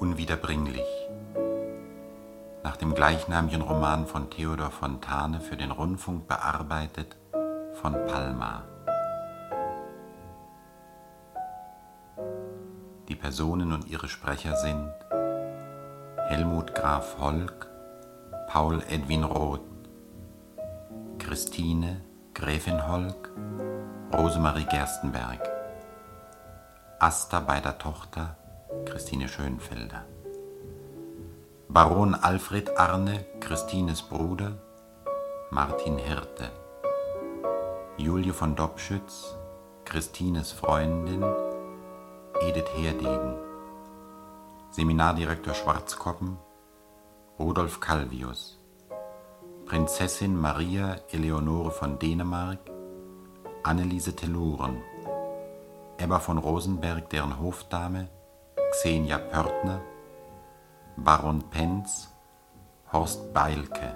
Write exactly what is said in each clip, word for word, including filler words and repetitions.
Unwiederbringlich. Nach dem gleichnamigen Roman von Theodor Fontane für den Rundfunk bearbeitet von Palma. Die Personen und ihre Sprecher sind Helmut Graf Holk, Paul Edwin Roth, Christine Gräfin Holk, Rosemarie Gerstenberg, Asta beider Tochter Christine Schönfelder, Baron Alfred Arne, Christines Bruder, Martin Hirte, Julie von Dobschütz, Christines Freundin, Edith Herdegen, Seminardirektor Schwarzkoppen, Rudolf Calvius, Prinzessin Maria Eleonore von Dänemark, Anneliese Telluren, Ebba von Rosenberg, deren Hofdame, Xenia Pörtner, Baron Penz, Horst Beilke.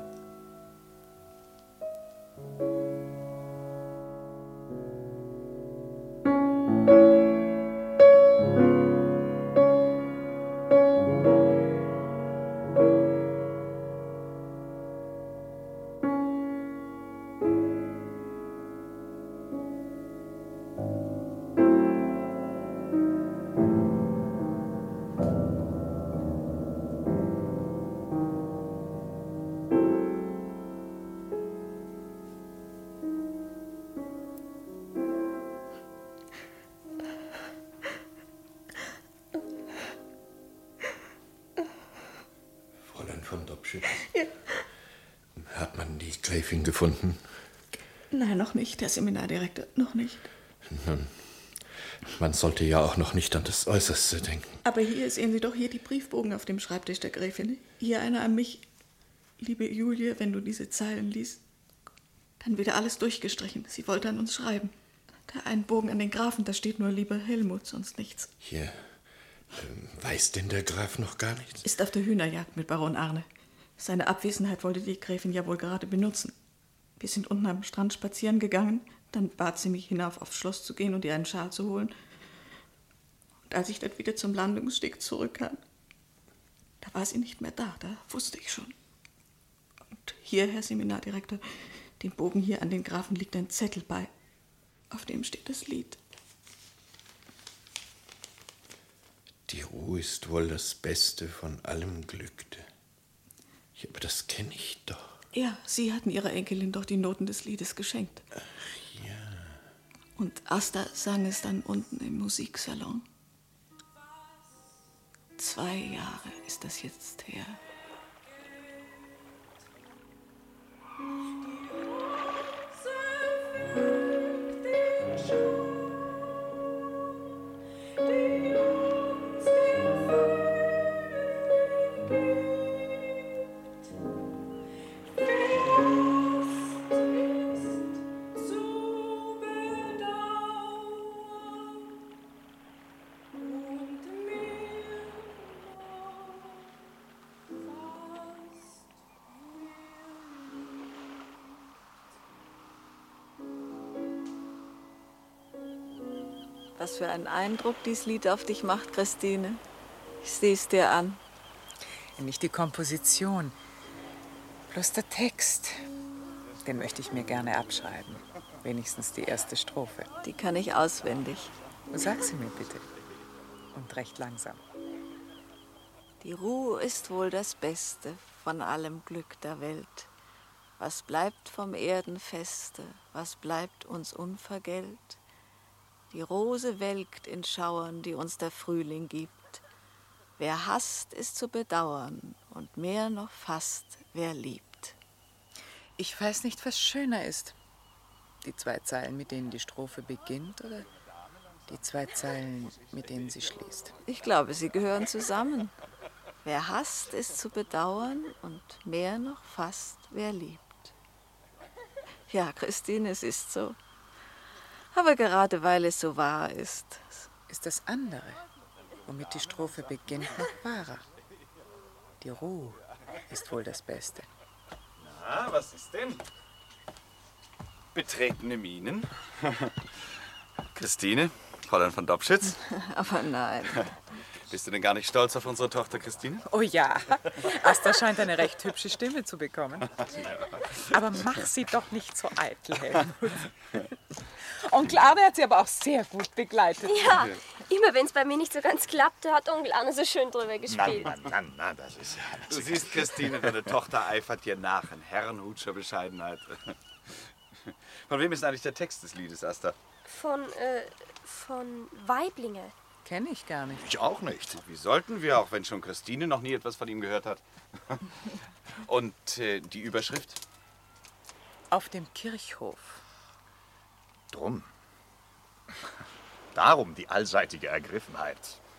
Von Dobschütz. Ja. Hat man die Gräfin gefunden? Nein, noch nicht, Herr Seminardirektor, noch nicht. Nun, man sollte ja auch noch nicht an das Äußerste denken. Aber hier sehen Sie doch hier die Briefbogen auf dem Schreibtisch der Gräfin. Hier einer an mich. Liebe Julie, wenn du diese Zeilen liest, dann wieder alles durchgestrichen. Sie wollte an uns schreiben. Der einen Bogen an den Grafen, da steht nur lieber Helmut, sonst nichts. Hier. Weiß denn der Graf noch gar nichts? Ist auf der Hühnerjagd mit Baron Arne. Seine Abwesenheit wollte die Gräfin ja wohl gerade benutzen. Wir sind unten am Strand spazieren gegangen, dann bat sie mich hinauf aufs Schloss zu gehen und ihr einen Schal zu holen. Und als ich dann wieder zum Landungssteg zurückkam, da war sie nicht mehr da, da wusste ich schon. Und hier, Herr Seminardirektor, dem Bogen hier an den Grafen liegt ein Zettel bei, auf dem steht das Lied. Die Ruhe ist wohl das Beste von allem Glück. Ja, aber das kenne ich doch. Ja, Sie hatten Ihrer Enkelin doch die Noten des Liedes geschenkt. Ach ja. Und Asta sang es dann unten im Musiksalon. Zwei Jahre ist das jetzt her. Was für einen Eindruck dieses Lied auf dich macht, Christine. Ich sehe es dir an. Nicht die Komposition, bloß der Text. Den möchte ich mir gerne abschreiben. Wenigstens die erste Strophe. Die kann ich auswendig. Sag sie mir bitte. Und recht langsam. Die Ruhe ist wohl das Beste von allem Glück der Welt. Was bleibt vom Erdenfeste, was bleibt uns unvergällt? Die Rose welkt in Schauern, die uns der Frühling gibt. Wer hasst, ist zu bedauern, und mehr noch fast, wer liebt. Ich weiß nicht, was schöner ist. Die zwei Zeilen, mit denen die Strophe beginnt, oder die zwei Zeilen, mit denen sie schließt? Ich glaube, sie gehören zusammen. Wer hasst, ist zu bedauern, und mehr noch fast, wer liebt. Ja, Christine, es ist so. Aber gerade weil es so wahr ist. Ist das andere, womit die Strophe beginnt, noch wahrer. Die Ruhe ist wohl das Beste. Na, was ist denn? Betretene Mienen. Christine, Fräulein von Dobschütz. Aber nein. Bist du denn gar nicht stolz auf unsere Tochter Christine? Oh ja, Asta scheint eine recht hübsche Stimme zu bekommen. Aber mach sie doch nicht so eitel, Helmut. Onkel Arne hat sie aber auch sehr gut begleitet. Ja, immer wenn es bei mir nicht so ganz klappte, hat Onkel Arne so schön drüber Na, gespielt. na, na, na, das ist ja... Du siehst, Christine, deine Tochter eifert dir nach in herrenhutscher Bescheidenheit. Von wem ist eigentlich der Text des Liedes, Asta? Von, äh, von Weiblinge. Kenne ich gar nicht. Ich auch nicht. Wie sollten wir, auch wenn schon Christine noch nie etwas von ihm gehört hat? Und äh, die Überschrift? Auf dem Kirchhof. Drum. Darum die allseitige Ergriffenheit.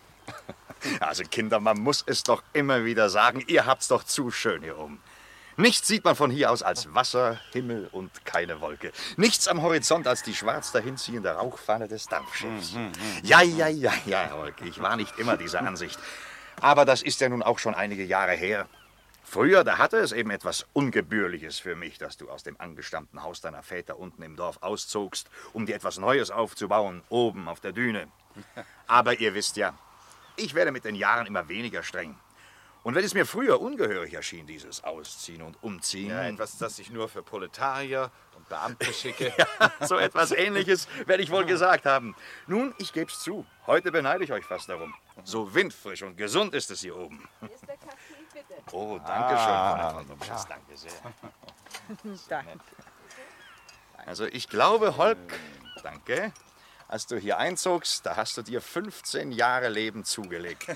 Also Kinder, man muss es doch immer wieder sagen, ihr habt's doch zu schön hier oben. Nichts sieht man von hier aus als Wasser, Himmel und keine Wolke. Nichts am Horizont als die schwarz dahinziehende Rauchfahne des Dampfschiffs. Ja, ja, ja, ja, Holk, ich war nicht immer dieser Ansicht. Aber das ist ja nun auch schon einige Jahre her. Früher, da hatte es eben etwas Ungebührliches für mich, dass du aus dem angestammten Haus deiner Väter unten im Dorf auszogst, um dir etwas Neues aufzubauen, oben auf der Düne. Aber ihr wisst ja, ich werde mit den Jahren immer weniger streng. Und wenn es mir früher ungehörig erschien, dieses Ausziehen und Umziehen... Ja, etwas, das ich nur für Proletarier und Beamte schicke. Ja, so etwas Ähnliches werde ich wohl gesagt haben. Nun, ich geb's zu, heute beneide ich euch fast darum. So windfrisch und gesund ist es hier oben. Ist der Kaffee, bitte? Oh, danke schön, Frau von Lupschitz, danke sehr. Danke. Also ich glaube, Holk, danke, als du hier einzogst, da hast du dir fünfzehn Jahre Leben zugelegt.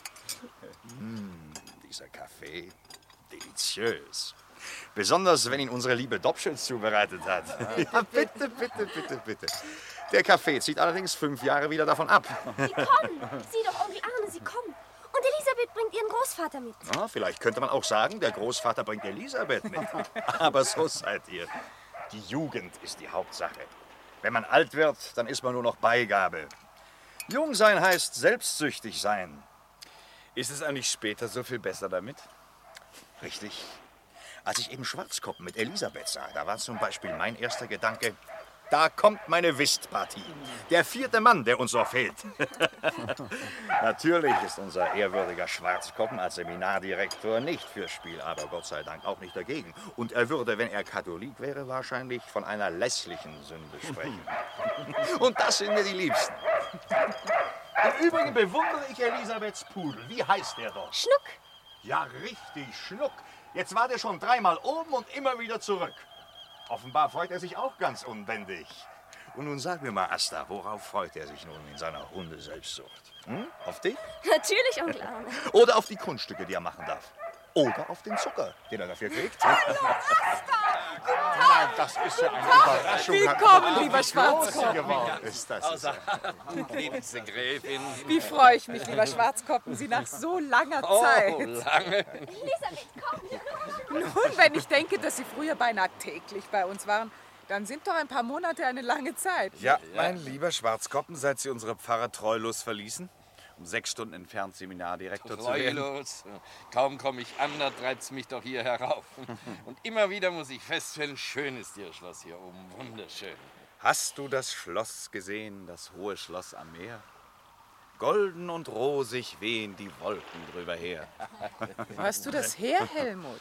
Hm, dieser Kaffee, deliziös. Besonders, wenn ihn unsere liebe Dobschitz zubereitet hat. Ja, bitte, bitte, bitte, bitte. Der Kaffee zieht allerdings fünf Jahre wieder davon ab. Sie kommen! Sieh doch, Onkel Arne, sie kommen. Und Elisabeth bringt ihren Großvater mit. Ja, vielleicht könnte man auch sagen, der Großvater bringt Elisabeth mit. Aber so seid ihr. Die Jugend ist die Hauptsache. Wenn man alt wird, dann ist man nur noch Beigabe. Jung sein heißt selbstsüchtig sein. Ist es eigentlich später so viel besser damit? Richtig. Als ich eben Schwarzkoppen mit Elisabeth sah, da war zum Beispiel mein erster Gedanke, da kommt meine Whistpartie. Der vierte Mann, der uns noch fehlt. Natürlich ist unser ehrwürdiger Schwarzkoppen als Seminardirektor nicht fürs Spiel, aber Gott sei Dank auch nicht dagegen. Und er würde, wenn er Katholik wäre, wahrscheinlich von einer lässlichen Sünde sprechen. Und das sind mir die Liebsten. Im Übrigen bewundere ich Elisabeths Pudel. Wie heißt der doch? Schnuck! Ja, richtig, Schnuck. Jetzt war der schon dreimal oben und immer wieder zurück. Offenbar freut er sich auch ganz unbändig. Und nun sag mir mal, Asta, worauf freut er sich nun in seiner Hundeselbstsucht? Hm? Auf dich? Natürlich, Onkel Arne. Oder auf die Kunststücke, die er machen darf? Oder auf den Zucker, den er dafür kriegt? Hallo, Asta! Das ist ja eine Überraschung. Willkommen, lieber Schwarzkoppen. Ist das ist Liebste Gräfin. Wie freue ich mich, lieber Schwarzkoppen, Sie nach so langer Oh, Zeit. lange. Elisabeth, komm! Nun, wenn ich denke, dass Sie früher beinahe täglich bei uns waren, dann sind doch ein paar Monate eine lange Zeit. Ja, mein lieber Schwarzkoppen, seit Sie unsere Pfarrer treulos verließen, um sechs Stunden entfernt Seminardirektor zu werden. Treulos. Kaum komme ich an, da treibt's mich doch hier herauf. Und immer wieder muss ich feststellen, schön ist Ihr Schloss hier oben, wunderschön. Hast du das Schloss gesehen, das hohe Schloss am Meer? Golden und rosig wehen die Wolken drüber her. Wo hast du das her, Helmut?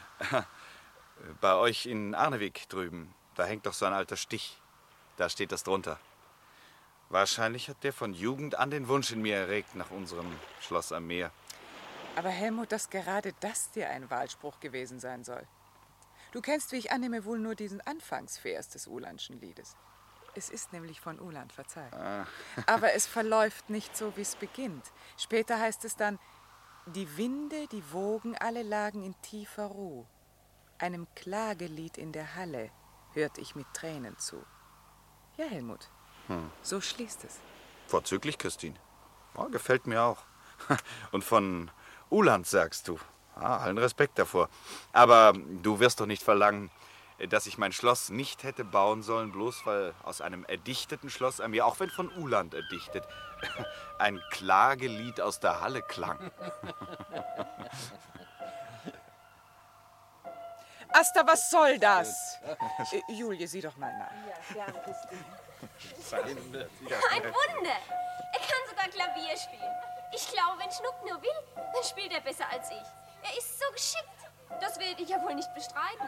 Bei euch in Arnewig drüben, da hängt doch so ein alter Stich. Da steht das drunter. Wahrscheinlich hat der von Jugend an den Wunsch in mir erregt nach unserem Schloss am Meer. Aber Helmut, dass gerade das dir ein Wahlspruch gewesen sein soll. Du kennst, wie ich annehme, wohl nur diesen Anfangsvers des Uhlandschen Liedes. Es ist nämlich von Uhland, verzeih. Ah. Aber es verläuft nicht so, wie es beginnt. Später heißt es dann, die Winde, die Wogen, alle lagen in tiefer Ruh. Einem Klagelied in der Halle hört ich mit Tränen zu. Ja, Helmut, hm. so schließt es. Vorzüglich, Christine. Ja, gefällt mir auch. Und von Uhland sagst du. Ah, allen Respekt davor. Aber du wirst doch nicht verlangen, dass ich mein Schloss nicht hätte bauen sollen, bloß weil aus einem erdichteten Schloss an mir, auch wenn von Uhland erdichtet, ein Klagelied aus der Halle klang. Asta, was soll das? Äh, Julie, sieh doch mal nach. Ja, gerne, Christine. Ein Wunder! Er kann sogar Klavier spielen. Ich glaube, wenn Schnuck nur will, dann spielt er besser als ich. Er ist so geschickt. Das werde ich ja wohl nicht bestreiten.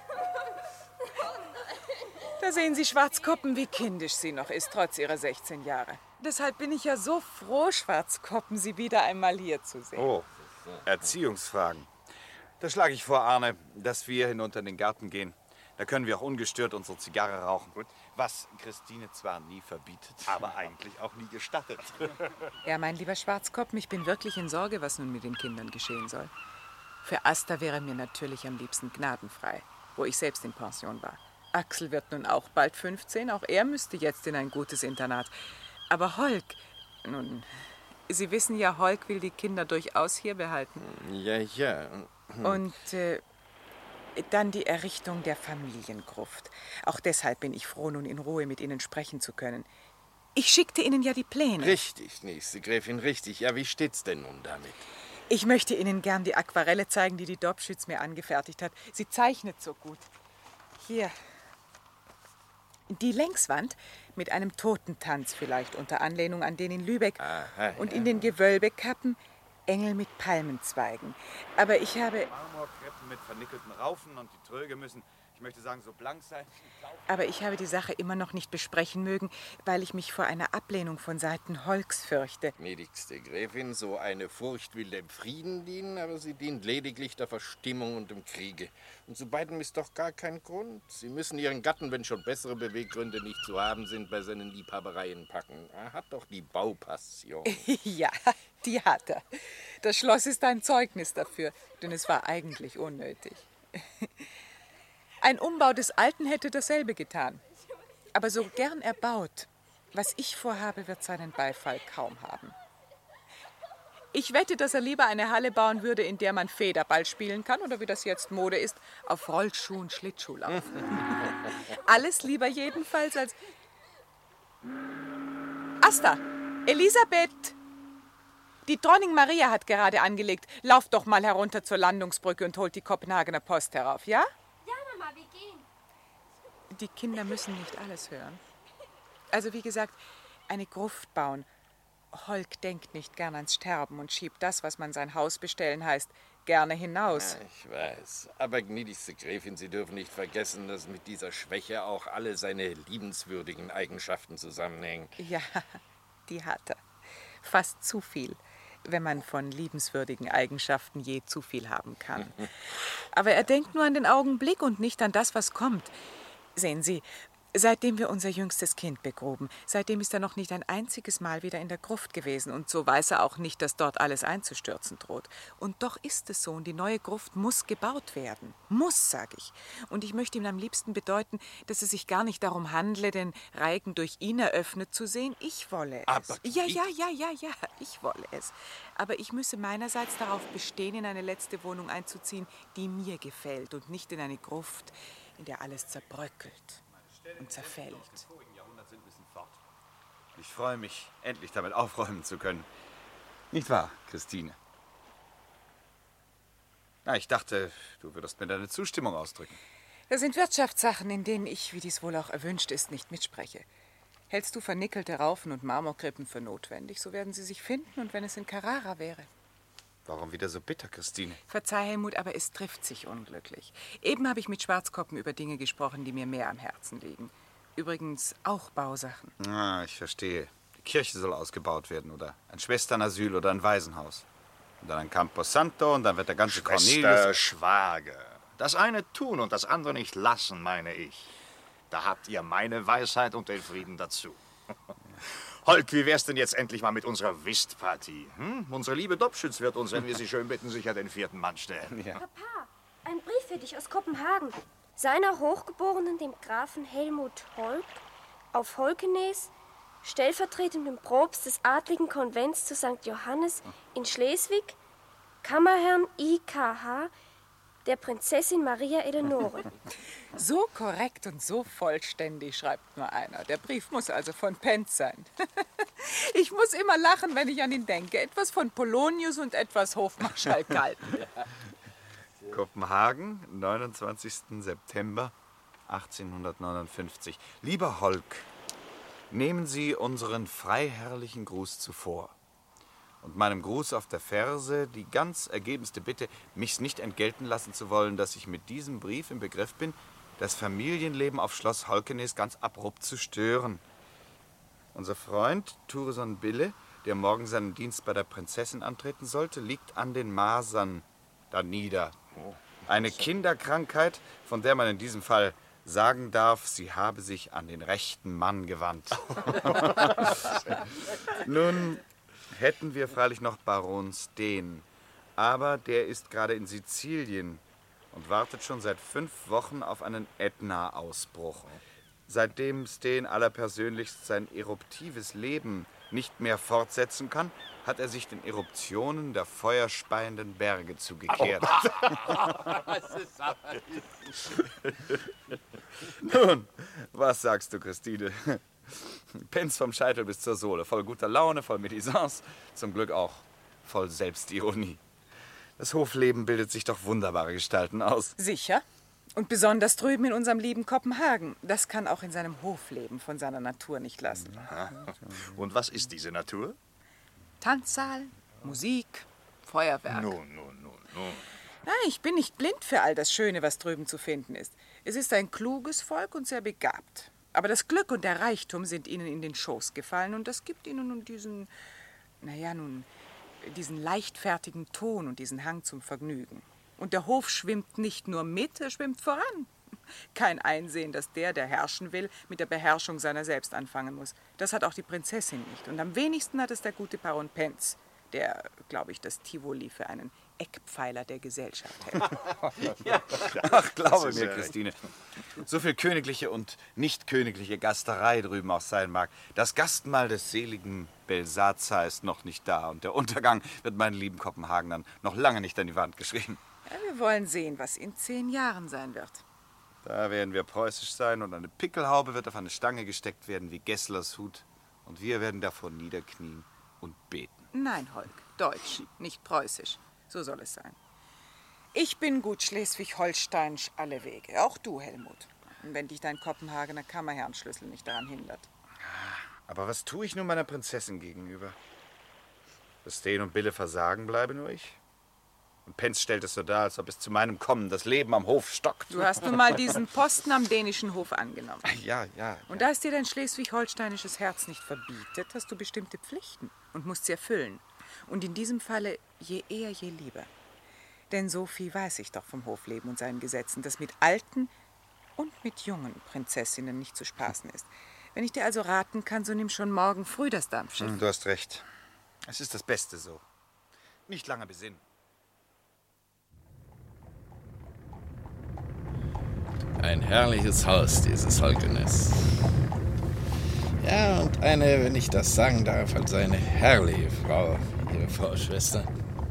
Da sehen Sie, Schwarzkoppen, wie kindisch sie noch ist, trotz ihrer sechzehn Jahre. Deshalb bin ich ja so froh, Schwarzkoppen, Sie wieder einmal hier zu sehen. Oh, Erziehungsfragen. Da schlage ich vor, Arne, dass wir hinunter in den Garten gehen. Da können wir auch ungestört unsere Zigarre rauchen. Gut. Was Christine zwar nie verbietet, Aber eigentlich auch nie gestattet. Ja, mein lieber Schwarzkoppen, ich bin wirklich in Sorge, was nun mit den Kindern geschehen soll. Für Asta wäre mir natürlich am liebsten gnadenfrei, wo ich selbst in Pension war. Axel wird nun auch bald fünfzehn, auch er müsste jetzt in ein gutes Internat. Aber Holk, nun, Sie wissen ja, Holk will die Kinder durchaus hier behalten. Ja, ja. Und äh, dann die Errichtung der Familiengruft. Auch deshalb bin ich froh, nun in Ruhe mit Ihnen sprechen zu können. Ich schickte Ihnen ja die Pläne. Richtig, nächste Gräfin, richtig. Ja, wie steht's denn nun damit? Ich möchte Ihnen gern die Aquarelle zeigen, die die Dobschütz mir angefertigt hat. Sie zeichnet so gut. Hier. Die Längswand mit einem Totentanz vielleicht, unter Anlehnung an den in Lübeck. Aha, und ja. in den Gewölbekappen Engel mit Palmenzweigen. Aber ich habe... Marmorkreppen mit vernickelten Raufen und die Tröge müssen, ich möchte sagen, so blank sein. Aber ich habe die Sache immer noch nicht besprechen mögen, weil ich mich vor einer Ablehnung von Seiten Holks fürchte. Gnädigste Gräfin, so eine Furcht will dem Frieden dienen, aber sie dient lediglich der Verstimmung und dem Kriege. Und zu beidem ist doch gar kein Grund. Sie müssen Ihren Gatten, wenn schon bessere Beweggründe nicht zu haben sind, bei seinen Liebhabereien packen. Er hat doch die Baupassion. Ja, die hat er. Das Schloss ist ein Zeugnis dafür, denn es war eigentlich unnötig. Ein Umbau des Alten hätte dasselbe getan. Aber so gern erbaut, was ich vorhabe, wird seinen Beifall kaum haben. Ich wette, dass er lieber eine Halle bauen würde, in der man Federball spielen kann oder wie das jetzt Mode ist, auf Rollschuhen Schlittschuh laufen. Alles lieber jedenfalls als... Asta, Elisabeth! Die Dronning Maria hat gerade angelegt. Lauf doch mal herunter zur Landungsbrücke und holt die Kopenhagener Post herauf, ja? Ja, Mama, wir gehen. Die Kinder müssen nicht alles hören. Also wie gesagt, eine Gruft bauen. Holk denkt nicht gern ans Sterben und schiebt das, was man sein Haus bestellen heißt, gerne hinaus. Ja, ich weiß. Aber gnädigste Gräfin, Sie dürfen nicht vergessen, dass mit dieser Schwäche auch alle seine liebenswürdigen Eigenschaften zusammenhängen. Ja, die hat er. Fast zu viel, wenn man von liebenswürdigen Eigenschaften je zu viel haben kann. Aber er denkt nur an den Augenblick und nicht an das, was kommt. Sehen Sie, seitdem wir unser jüngstes Kind begruben, seitdem ist er noch nicht ein einziges Mal wieder in der Gruft gewesen. Und so weiß er auch nicht, dass dort alles einzustürzen droht. Und doch ist es so, und die neue Gruft muss gebaut werden. Muss, sage ich. Und ich möchte ihm am liebsten bedeuten, dass es sich gar nicht darum handle, den Reigen durch ihn eröffnet zu sehen. Ich wolle es. Aber ja, ja, ja, ja, ja, ich wolle es. Aber ich müsse meinerseits darauf bestehen, in eine letzte Wohnung einzuziehen, die mir gefällt und nicht in eine Gruft, in der alles zerbröckelt und zerfällt. Ich freue mich, endlich damit aufräumen zu können. Nicht wahr, Christine? Na, ich dachte, du würdest mir deine Zustimmung ausdrücken. Das sind Wirtschaftssachen, in denen ich, wie dies wohl auch erwünscht ist, nicht mitspreche. Hältst du vernickelte Raufen und Marmorkrippen für notwendig, so werden sie sich finden, und wenn es in Carrara wäre. Warum wieder so bitter, Christine? Verzeih, Helmut, aber es trifft sich unglücklich. Eben habe ich mit Schwarzkoppen über Dinge gesprochen, die mir mehr am Herzen liegen. Übrigens auch Bausachen. Ah, ich verstehe. Die Kirche soll ausgebaut werden oder ein Schwesternasyl oder ein Waisenhaus. Und dann ein Camposanto und dann wird der ganze Schwester, Cornelius... Schwager. Das eine tun und das andere nicht lassen, meine ich. Da habt ihr meine Weisheit und den Frieden dazu. Holk, wie wär's denn jetzt endlich mal mit unserer Whistpartie? Hm? Unsere liebe Dobschütz wird uns, wenn wir sie schön bitten, sicher den vierten Mann stellen. Ja. Papa, ein Brief für dich aus Kopenhagen. Seiner Hochgeborenen, dem Grafen Helmut Holk, auf Holkenes, stellvertretendem Propst des adligen Konvents zu Sankt Johannes in Schleswig, Kammerherrn I K H, der Prinzessin Maria Eleonore. So korrekt und so vollständig, schreibt nur einer. Der Brief muss also von Penz sein. Ich muss immer lachen, wenn ich an ihn denke. Etwas von Polonius und etwas Hofmarschall Galten. Kopenhagen, neunundzwanzigsten September achtzehnhundertneunundfünfzig. Lieber Holk, nehmen Sie unseren freiherrlichen Gruß zuvor. und meinem Gruß auf der Ferse die ganz ergebenste Bitte, mich's nicht entgelten lassen zu wollen, dass ich mit diesem Brief im Begriff bin, das Familienleben auf Schloss Holkenes ganz abrupt zu stören. Unser Freund Thureson Bille, der morgen seinen Dienst bei der Prinzessin antreten sollte, liegt an den Masern danieder. Eine Kinderkrankheit, von der man in diesem Fall sagen darf, sie habe sich an den rechten Mann gewandt. Nun hätten wir freilich noch Baron Steen, aber der ist gerade in Sizilien und wartet schon seit fünf Wochen auf einen Ätna-Ausbruch. Seitdem Steen allerpersönlichst sein eruptives Leben nicht mehr fortsetzen kann, hat er sich den Eruptionen der feuerspeienden Berge zugekehrt. Nun, was sagst du, Christine? Pence vom Scheitel bis zur Sohle, voll guter Laune, voll Medisance, zum Glück auch voll Selbstironie. Das Hofleben bildet sich doch wunderbare Gestalten aus. Sicher. Und besonders drüben in unserem lieben Kopenhagen. Das kann auch in seinem Hofleben von seiner Natur nicht lassen. Und was ist diese Natur? Tanzsaal, Musik, Feuerwerk. Nun, nun, nun, nun. Nein, ich bin nicht blind für all das Schöne, was drüben zu finden ist. Es ist ein kluges Volk und sehr begabt. Aber das Glück und der Reichtum sind ihnen in den Schoß gefallen und das gibt ihnen nun diesen, naja, nun, diesen leichtfertigen Ton und diesen Hang zum Vergnügen. Und der Hof schwimmt nicht nur mit, er schwimmt voran. Kein Einsehen, dass der, der herrschen will, mit der Beherrschung seiner selbst anfangen muss. Das hat auch die Prinzessin nicht. Und am wenigsten hat es der gute Baron Pence, der, glaube ich, das Tivoli für einen Eckpfeiler der Gesellschaft hält. Ja. Ach, glaube mir, Christine, so viel königliche und nicht königliche Gasterei drüben auch sein mag. Das Gastmahl des seligen Belsazar ist noch nicht da und der Untergang wird meinen lieben Kopenhagenern noch lange nicht an die Wand geschrieben. Ja, wir wollen sehen, was in zehn Jahren sein wird. Da werden wir preußisch sein und eine Pickelhaube wird auf eine Stange gesteckt werden wie Gesslers Hut. Und wir werden davor niederknien und beten. Nein, Holk, deutsch, nicht preußisch. So soll es sein. Ich bin gut schleswig-holsteinsch alle Wege. Auch du, Helmut. Wenn dich dein Kopenhagener Kammerherrnschlüssel nicht daran hindert. Aber was tue ich nun meiner Prinzessin gegenüber? Dass Steen und Bille versagen, bleibe nur ich. Und Pence stellt es so dar, als ob es zu meinem Kommen das Leben am Hof stockt. Du hast nun mal diesen Posten am dänischen Hof angenommen. Ja, ja. Und da es dir dein schleswig-holsteinisches Herz nicht verbietet, hast du bestimmte Pflichten und musst sie erfüllen. Und in diesem Falle je eher, je lieber. Denn so viel weiß ich doch vom Hofleben und seinen Gesetzen, dass mit alten und mit jungen Prinzessinnen nicht zu spaßen ist. Wenn ich dir also raten kann, so nimm schon morgen früh das Dampfschiff. Du hast recht. Es ist das Beste so. Nicht lange besinnen. Ein herrliches Haus, dieses Holkenes. Ja, und eine, wenn ich das sagen darf, also eine herrliche Frau, ihre Frau Schwester.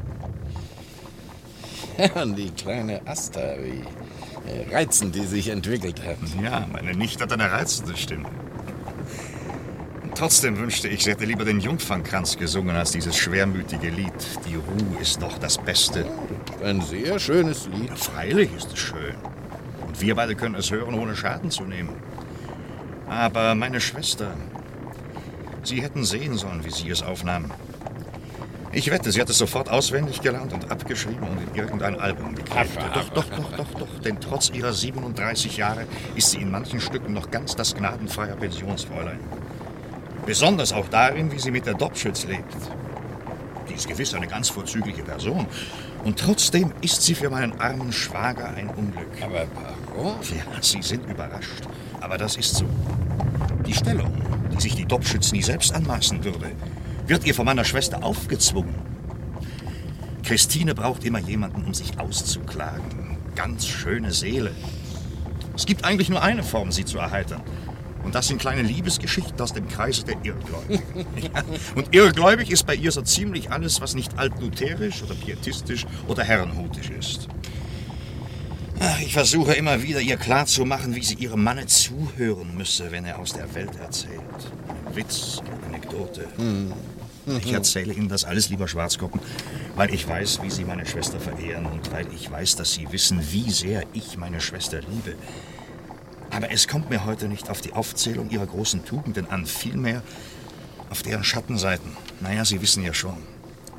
Ja, und die kleine Asta, wie reizend die sich entwickelt hat. Ja, meine Nichte hat eine reizende Stimme. Und trotzdem wünschte ich, sie hätte lieber den Jungfernkranz gesungen als dieses schwermütige Lied. Die Ruhe ist doch das Beste. Ein sehr schönes Lied. Ja, freilich ist es schön. Und wir beide können es hören, ohne Schaden zu nehmen. Aber meine Schwester, Sie hätten sehen sollen, wie sie es aufnahm. Ich wette, sie hat es sofort auswendig gelernt und abgeschrieben und in irgendein Album geklebt. Doch, doch, doch, doch, doch, denn trotz ihrer siebenunddreißig Jahre ist sie in manchen Stücken noch ganz das gnadenfreie Pensionsfräulein. Besonders auch darin, wie sie mit der Dobschütz lebt. Die ist gewiss eine ganz vorzügliche Person. Und trotzdem ist sie für meinen armen Schwager ein Unglück. Aber warum? Ja, Sie sind überrascht. Aber das ist so. Die Stellung, die sich die Dobschütz nie selbst anmaßen würde, wird ihr von meiner Schwester aufgezwungen. Christine braucht immer jemanden, um sich auszuklagen. Ganz schöne Seele. Es gibt eigentlich nur eine Form, sie zu erheitern. Und das sind kleine Liebesgeschichten aus dem Kreise der Irrgläubigen. Ja. Und irrgläubig ist bei ihr so ziemlich alles, was nicht altlutherisch oder pietistisch oder herrenhutisch ist. Ach, ich versuche immer wieder, ihr klarzumachen, wie sie ihrem Manne zuhören müsse, wenn er aus der Welt erzählt. Ein Witz, eine Anekdote. Mhm. Ich erzähle Ihnen das alles, lieber Schwarzkoppen, weil ich weiß, wie Sie meine Schwester verehren und weil ich weiß, dass Sie wissen, wie sehr ich meine Schwester liebe. Aber es kommt mir heute nicht auf die Aufzählung ihrer großen Tugenden an, vielmehr auf deren Schattenseiten. Naja, Sie wissen ja schon.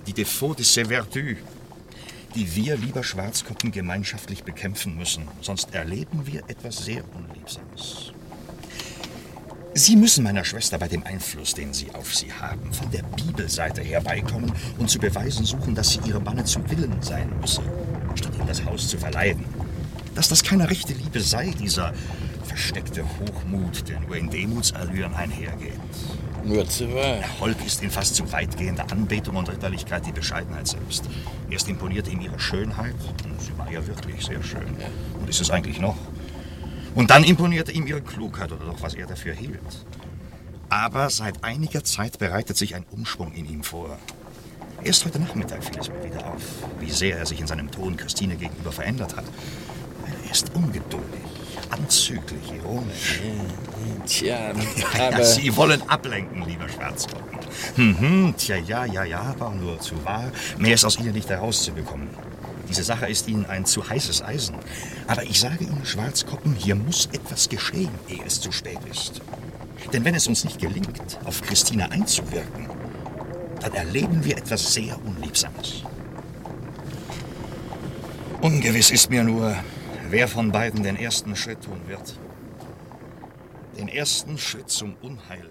die Défauts de ses vertus, die wir, lieber Schwarzkoppen, gemeinschaftlich bekämpfen müssen. Sonst erleben wir etwas sehr Unliebsames. Sie müssen meiner Schwester bei dem Einfluss, den Sie auf sie haben, von der Bibelseite her beikommen und zu beweisen suchen, dass sie ihrem Manne zu Willen sein müsse, statt ihm das Haus zu verleiden. Dass das keine rechte Liebe sei, dieser versteckte Hochmut, der nur in Demutsallüren einhergeht. Nur zu wahr. Holk ist in fast zu weitgehender Anbetung und Ritterlichkeit die Bescheidenheit selbst. Erst imponierte ihm ihre Schönheit, und sie war ja wirklich sehr schön, ja. Und ist es eigentlich noch. Und dann imponierte ihm ihre Klugheit oder doch, was er dafür hielt. Aber seit einiger Zeit bereitet sich ein Umschwung in ihm vor. Erst heute Nachmittag fiel es mir wieder auf, wie sehr er sich in seinem Ton Christine gegenüber verändert hat. Er ist ungeduldig, anzüglich, ironisch. Tja, ja, aber... Sie wollen ablenken, lieber Schwarzkoppen. Mhm, tja, ja, ja, ja, aber nur zu wahr. Mehr ist aus Ihnen nicht herauszubekommen. Diese Sache ist Ihnen ein zu heißes Eisen. Aber ich sage Ihnen, Schwarzkoppen, hier muss etwas geschehen, ehe es zu spät ist. Denn wenn es uns nicht gelingt, auf Christine einzuwirken, dann erleben wir etwas sehr Unliebsames. Ungewiss ist mir nur, wer von beiden den ersten Schritt tun wird. Den ersten Schritt zum Unheil.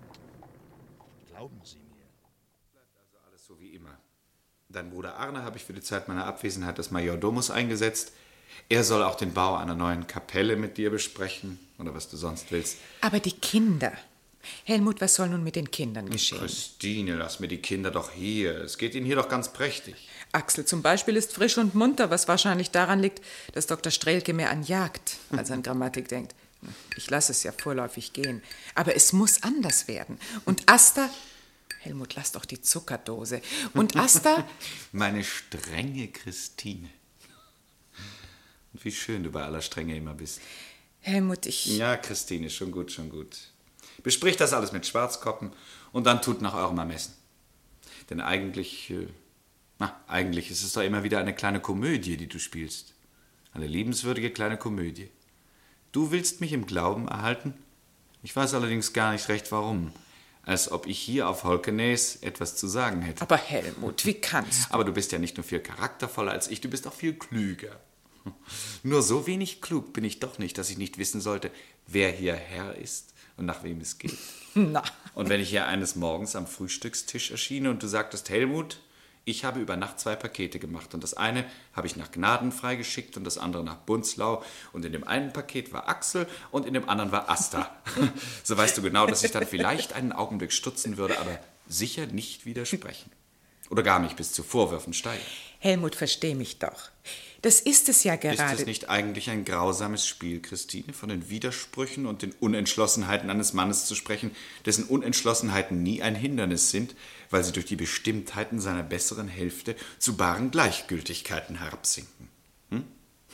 Glauben Sie mir. Bleibt also alles so wie immer. Dein Bruder Arne habe ich für die Zeit meiner Abwesenheit des Majordomus eingesetzt. Er soll auch den Bau einer neuen Kapelle mit dir besprechen oder was du sonst willst. Aber die Kinder. Helmut, was soll nun mit den Kindern geschehen? Christine, lass mir die Kinder doch hier. Es geht ihnen hier doch ganz prächtig. Axel zum Beispiel ist frisch und munter, was wahrscheinlich daran liegt, dass Doktor Strehlke mehr an Jagd als an Grammatik denkt. Ich lasse es ja vorläufig gehen. Aber es muss anders werden. Und Asta... Helmut, lass doch die Zuckerdose. Und Asta... Meine strenge Christine. Und wie schön du bei aller Strenge immer bist. Helmut, ich... Ja, Christine, schon gut, schon gut. Bespricht das alles mit Schwarzkoppen und dann tut nach eurem Ermessen. Denn eigentlich... Äh, na, eigentlich ist es doch immer wieder eine kleine Komödie, die du spielst. Eine liebenswürdige kleine Komödie. Du willst mich im Glauben erhalten? Ich weiß allerdings gar nicht recht, warum. Als ob ich hier auf Holkenes etwas zu sagen hätte. Aber Helmut, wie kannst du? Aber du bist ja nicht nur viel charaktervoller als ich, du bist auch viel klüger. Nur so wenig klug bin ich doch nicht, dass ich nicht wissen sollte, wer hier Herr ist und nach wem es geht. Na. Und wenn ich hier eines Morgens am Frühstückstisch erschiene und du sagtest, Helmut, ich habe über Nacht zwei Pakete gemacht und das eine habe ich nach Gnadenfrei geschickt und das andere nach Bunzlau und in dem einen Paket war Axel und in dem anderen war Asta. So weißt du genau, dass ich dann vielleicht einen Augenblick stutzen würde, aber sicher nicht widersprechen. Oder gar mich bis zu Vorwürfen steigern. Helmut, versteh mich doch. Das ist es ja gerade. Ist es nicht eigentlich ein grausames Spiel, Christine, von den Widersprüchen und den Unentschlossenheiten eines Mannes zu sprechen, dessen Unentschlossenheiten nie ein Hindernis sind, weil sie durch die Bestimmtheiten seiner besseren Hälfte zu baren Gleichgültigkeiten herabsinken? Hm?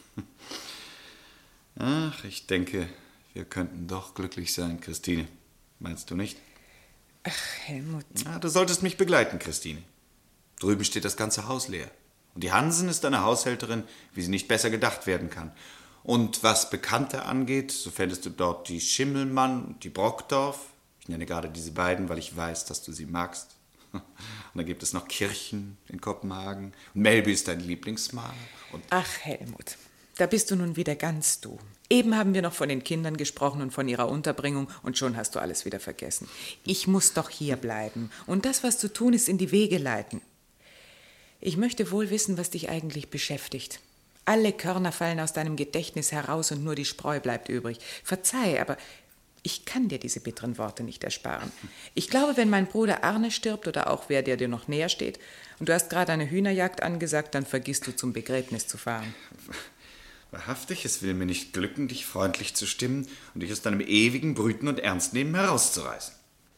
Ach, ich denke, wir könnten doch glücklich sein, Christine. Meinst du nicht? Ach, Helmut. Ja, du solltest mich begleiten, Christine. Drüben steht das ganze Haus leer. Und die Hansen ist eine Haushälterin, wie sie nicht besser gedacht werden kann. Und was Bekannte angeht, so fändest du dort die Schimmelmann und die Brockdorf. Ich nenne gerade diese beiden, weil ich weiß, dass du sie magst. Und dann gibt es noch Kirchen in Kopenhagen. Und Melby ist dein Lieblingsmaler. Und Ach, Helmut, da bist du nun wieder ganz du. Eben haben wir noch von den Kindern gesprochen und von ihrer Unterbringung und schon hast du alles wieder vergessen. Ich muss doch hier bleiben und das, was zu tun ist, in die Wege leiten. Ich möchte wohl wissen, was dich eigentlich beschäftigt. Alle Körner fallen aus deinem Gedächtnis heraus und nur die Spreu bleibt übrig. Verzeih, aber ich kann dir diese bitteren Worte nicht ersparen. Ich glaube, wenn mein Bruder Arne stirbt oder auch wer, der dir noch näher steht, und du hast gerade eine Hühnerjagd angesagt, dann vergisst du zum Begräbnis zu fahren. Wahrhaftig, es will mir nicht glücken, dich freundlich zu stimmen und dich aus deinem ewigen Brüten und Ernstnehmen herauszureißen.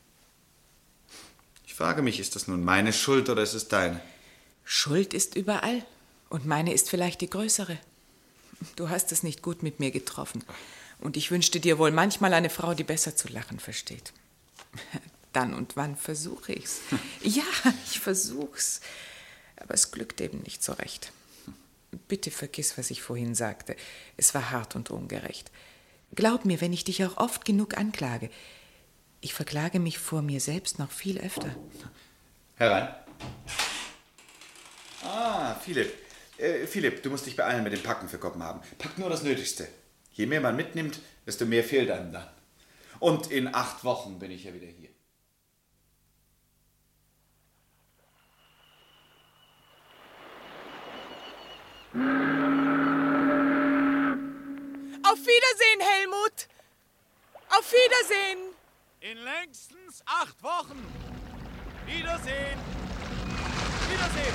Ich frage mich, ist das nun meine Schuld oder ist es deine? Schuld ist überall und meine ist vielleicht die größere. Du hast es nicht gut mit mir getroffen und ich wünschte dir wohl manchmal eine Frau, die besser zu lachen versteht. Dann und wann versuche ich's. Ja, ich versuch's, aber es glückt eben nicht so recht. Bitte vergiss, was ich vorhin sagte. Es war hart und ungerecht. Glaub mir, wenn ich dich auch oft genug anklage, ich verklage mich vor mir selbst noch viel öfter. Herein. Ah, Philipp. Äh, Philipp, du musst dich beeilen mit dem Packen für Kopenhagen. Pack nur das Nötigste. Je mehr man mitnimmt, desto mehr fehlt einem dann. Und in acht Wochen bin ich ja wieder hier. Auf Wiedersehen, Helmut! Auf Wiedersehen! In längstens acht Wochen. Wiedersehen. Wiedersehen.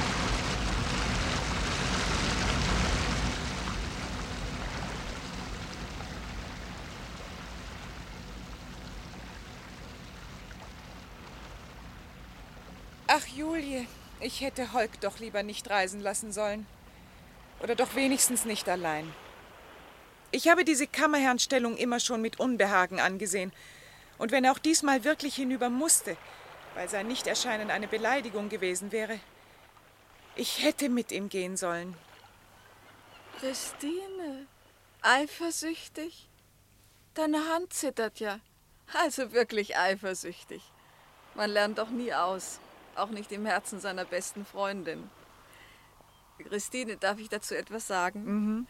Ach, Julie, ich hätte Holk doch lieber nicht reisen lassen sollen. Oder doch wenigstens nicht allein. Ich habe diese Kammerherrnstellung immer schon mit Unbehagen angesehen. Und wenn er auch diesmal wirklich hinüber musste, weil sein Nichterscheinen eine Beleidigung gewesen wäre, ich hätte mit ihm gehen sollen. Christine, eifersüchtig? Deine Hand zittert ja. Also wirklich eifersüchtig. Man lernt doch nie aus, auch nicht im Herzen seiner besten Freundin. Christine, darf ich dazu etwas sagen? Mhm.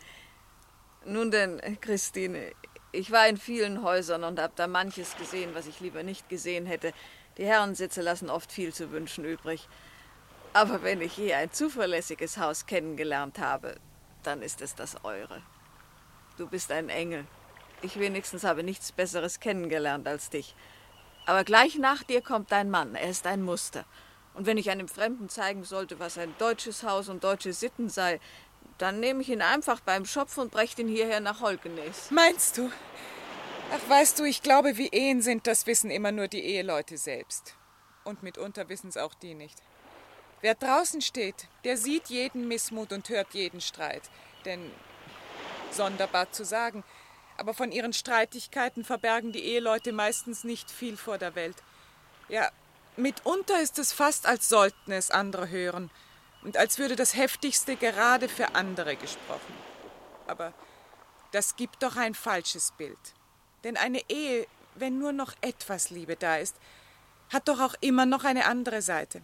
Nun denn, Christine, ich war in vielen Häusern und habe da manches gesehen, was ich lieber nicht gesehen hätte. Die Herrensitze lassen oft viel zu wünschen übrig. Aber wenn ich je ein zuverlässiges Haus kennengelernt habe, dann ist es das eure. Du bist ein Engel. Ich wenigstens habe nichts Besseres kennengelernt als dich. Aber gleich nach dir kommt dein Mann. Er ist ein Muster. Und wenn ich einem Fremden zeigen sollte, was ein deutsches Haus und deutsche Sitten sei, dann nehme ich ihn einfach beim Schopf und breche ihn hierher nach Holkenes. Meinst du? Ach, weißt du, ich glaube, wie Ehen sind, das wissen immer nur die Eheleute selbst. Und mitunter wissen es auch die nicht. Wer draußen steht, der sieht jeden Missmut und hört jeden Streit. Denn, sonderbar zu sagen, aber von ihren Streitigkeiten verbergen die Eheleute meistens nicht viel vor der Welt. Ja, mitunter ist es fast, als sollten es andere hören und als würde das Heftigste gerade für andere gesprochen. Aber das gibt doch ein falsches Bild. Denn eine Ehe, wenn nur noch etwas Liebe da ist, hat doch auch immer noch eine andere Seite.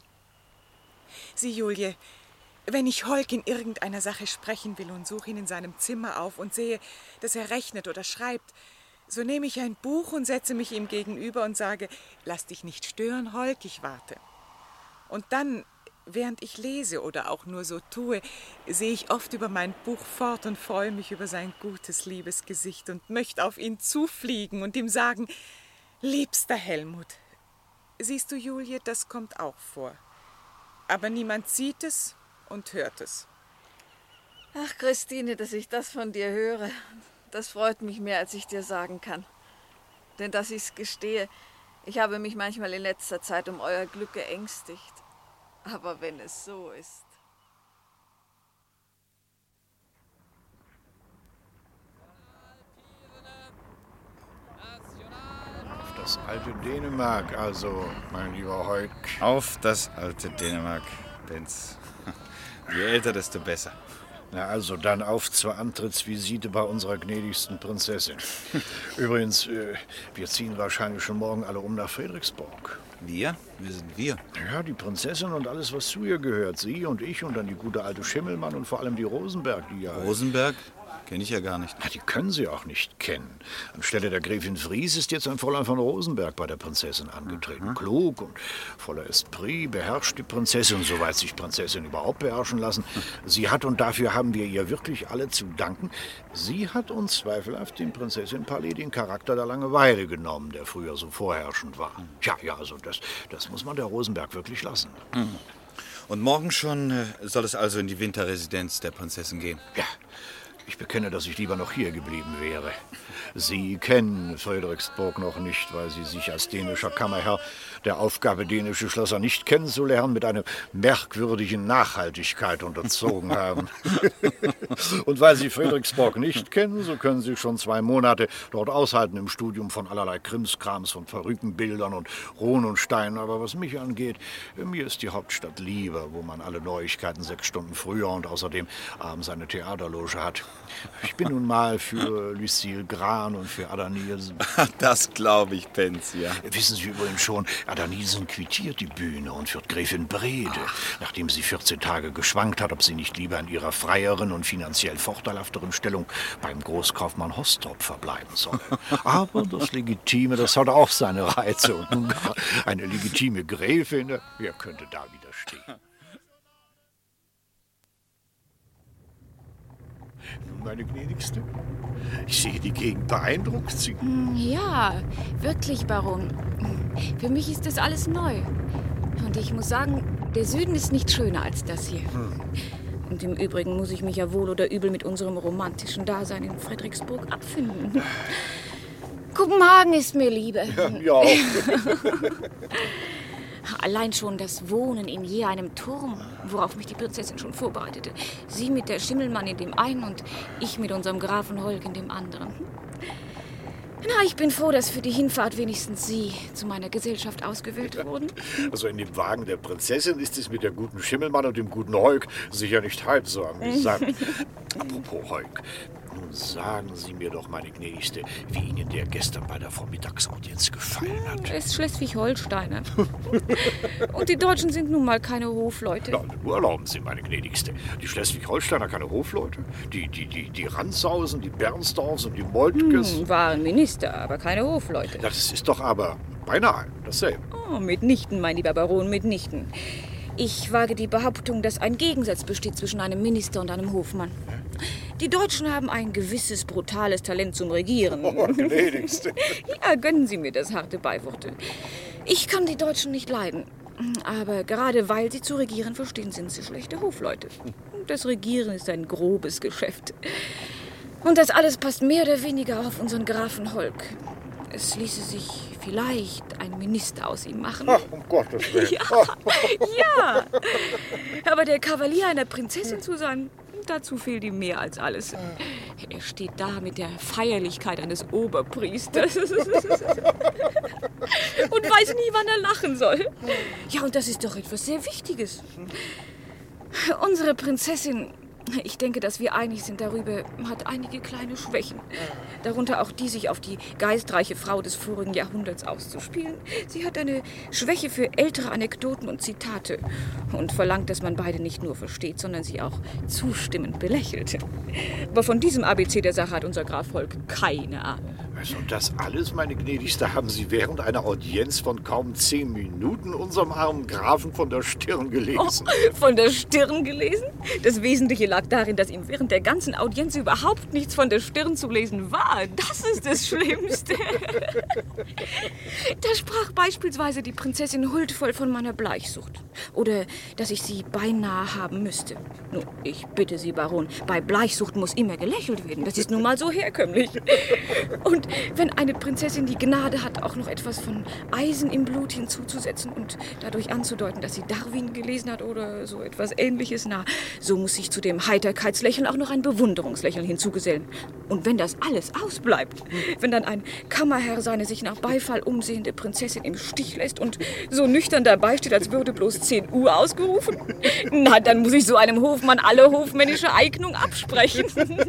Sieh, Julie, wenn ich Holk in irgendeiner Sache sprechen will und suche ihn in seinem Zimmer auf und sehe, dass er rechnet oder schreibt, so nehme ich ein Buch und setze mich ihm gegenüber und sage, lass dich nicht stören, Holk, ich warte. Und dann, während ich lese oder auch nur so tue, sehe ich oft über mein Buch fort und freue mich über sein gutes, liebes Gesicht und möchte auf ihn zufliegen und ihm sagen, liebster Helmut, siehst du, Julie, das kommt auch vor. Aber niemand sieht es und hört es. Ach, Christine, dass ich das von dir höre, das freut mich mehr, als ich dir sagen kann. Denn dass ich's gestehe, ich habe mich manchmal in letzter Zeit um euer Glück geängstigt. Aber wenn es so ist. Auf das alte Dänemark, also, mein lieber Holk. Auf das alte Dänemark, Benz. Je älter, desto besser. Na also, dann auf zur Antrittsvisite bei unserer gnädigsten Prinzessin. Übrigens, äh, wir ziehen wahrscheinlich schon morgen alle um nach Frederiksborg. Wir? Wir sind wir. Ja, die Prinzessin und alles, was zu ihr gehört. Sie und ich und dann die gute alte Schimmelmann und vor allem die Rosenberg, die ja... Rosenberg? Kenne ich ja gar nicht. Ja, die können Sie auch nicht kennen. Anstelle der Gräfin Fries ist jetzt ein Fräulein von Rosenberg bei der Prinzessin angetreten. Mhm. Klug und voller Esprit, beherrscht die Prinzessin, soweit sich Prinzessin überhaupt beherrschen lassen. Sie hat, und dafür haben wir ihr wirklich alle zu danken, sie hat uns zweifelhaft dem Prinzessin-Palais den Charakter der Langeweile genommen, der früher so vorherrschend war. Mhm. Tja, ja, also das, das muss man der Rosenberg wirklich lassen. Mhm. Und morgen schon äh, soll es also in die Winterresidenz der Prinzessin gehen? Ja. Ich bekenne, dass ich lieber noch hier geblieben wäre. Sie kennen Frederiksborg noch nicht, weil Sie sich als dänischer Kammerherr der Aufgabe, dänische Schlösser nicht kennenzulernen, mit einer merkwürdigen Nachhaltigkeit unterzogen haben. Und weil Sie Frederiksborg nicht kennen, so können Sie schon zwei Monate dort aushalten im Studium von allerlei Krimskrams, von verrückten Bildern und Ruhen und Steinen. Aber was mich angeht, mir ist die Hauptstadt lieber, wo man alle Neuigkeiten sechs Stunden früher und außerdem abends eine Theaterloge hat. Ich bin nun mal für Lucille Gran und für Ada Nielsen. Das glaube ich, Benz, ja. Wissen Sie übrigens schon, Ada Nielsen quittiert die Bühne und führt Gräfin Brede, nachdem sie vierzehn Tage geschwankt hat, ob sie nicht lieber in ihrer freieren und finanziell vorteilhafteren Stellung beim Großkaufmann Hostrop verbleiben solle. Aber das Legitime, das hat auch seine Reize. Und nun gar eine legitime Gräfin, wer könnte da widerstehen? Nun, meine Gnädigste, ich sehe die Gegend beeindruckt Sie. Ja, wirklich, Baron. Für mich ist das alles neu. Und ich muss sagen, der Süden ist nicht schöner als das hier. Hm. Und im Übrigen muss ich mich ja wohl oder übel mit unserem romantischen Dasein in Frederiksburg abfinden. Kopenhagen ist mir lieber. Ja, mir auch. Allein schon das Wohnen in je einem Turm, worauf mich die Prinzessin schon vorbereitete. Sie mit der Schimmelmann in dem einen und ich mit unserem Grafen Holk in dem anderen. Na, ich bin froh, dass für die Hinfahrt wenigstens Sie zu meiner Gesellschaft ausgewählt wurden. Also in dem Wagen der Prinzessin ist es mit der guten Schimmelmann und dem guten Holk sicher nicht halb so amüsant. Apropos Holk, nun sagen Sie mir doch, meine Gnädigste, wie Ihnen der gestern bei der Vormittagsaudienz gefallen hat. Er ist Schleswig-Holsteiner. Und die Deutschen sind nun mal keine Hofleute. Ja, nur erlauben Sie, meine Gnädigste. Die Schleswig-Holsteiner keine Hofleute? Die, die, die, die Ranshausen, die Bernsdorfs und die Moltkes? Hm, waren Minister, aber keine Hofleute. Das ist doch aber beinahe dasselbe. Oh, mitnichten, mein lieber Baron, mitnichten. Ich wage die Behauptung, dass ein Gegensatz besteht zwischen einem Minister und einem Hofmann. Die Deutschen haben ein gewisses brutales Talent zum Regieren. Oh, gnädigste. Ja, gönnen Sie mir das harte Beiworte. Ich kann die Deutschen nicht leiden. Aber gerade weil sie zu regieren verstehen, sind sie schlechte Hofleute. Das Regieren ist ein grobes Geschäft. Und das alles passt mehr oder weniger auf unseren Grafen Holk. Es ließe sich vielleicht ein Minister aus ihm machen. Ach, um Gottes Willen. Ja, ja. Aber der Kavalier einer Prinzessin zu sein, dazu fehlt ihm mehr als alles. Er steht da mit der Feierlichkeit eines Oberpriesters und weiß nie, wann er lachen soll. Ja, und das ist doch etwas sehr Wichtiges. Unsere Prinzessin, ich denke, dass wir einig sind darüber, hat einige kleine Schwächen. Darunter auch die, sich auf die geistreiche Frau des vorigen Jahrhunderts auszuspielen. Sie hat eine Schwäche für ältere Anekdoten und Zitate und verlangt, dass man beide nicht nur versteht, sondern sie auch zustimmend belächelt. Aber von diesem A B C der Sache hat unser Graf Holk keine Ahnung. Also das alles, meine Gnädigste, haben Sie während einer Audienz von kaum zehn Minuten unserem armen Grafen von der Stirn gelesen. Oh, von der Stirn gelesen? Das Wesentliche lag darin, dass ihm während der ganzen Audienz überhaupt nichts von der Stirn zu lesen war. Das ist das Schlimmste. Da sprach beispielsweise die Prinzessin huldvoll von meiner Bleichsucht. Oder, dass ich sie beinahe haben müsste. Nun, ich bitte Sie, Baron, bei Bleichsucht muss immer gelächelt werden. Das ist nun mal so herkömmlich. Und wenn eine Prinzessin die Gnade hat, auch noch etwas von Eisen im Blut hinzuzusetzen und dadurch anzudeuten, dass sie Darwin gelesen hat oder so etwas Ähnliches, na, so muss sich zu dem Heiterkeitslächeln auch noch ein Bewunderungslächeln hinzugesellen. Und wenn das alles ausbleibt, wenn dann ein Kammerherr seine sich nach Beifall umsehende Prinzessin im Stich lässt und so nüchtern dabei steht, als würde bloß zehn Uhr ausgerufen, na, dann muss ich so einem Hofmann alle hofmännische Eignung absprechen.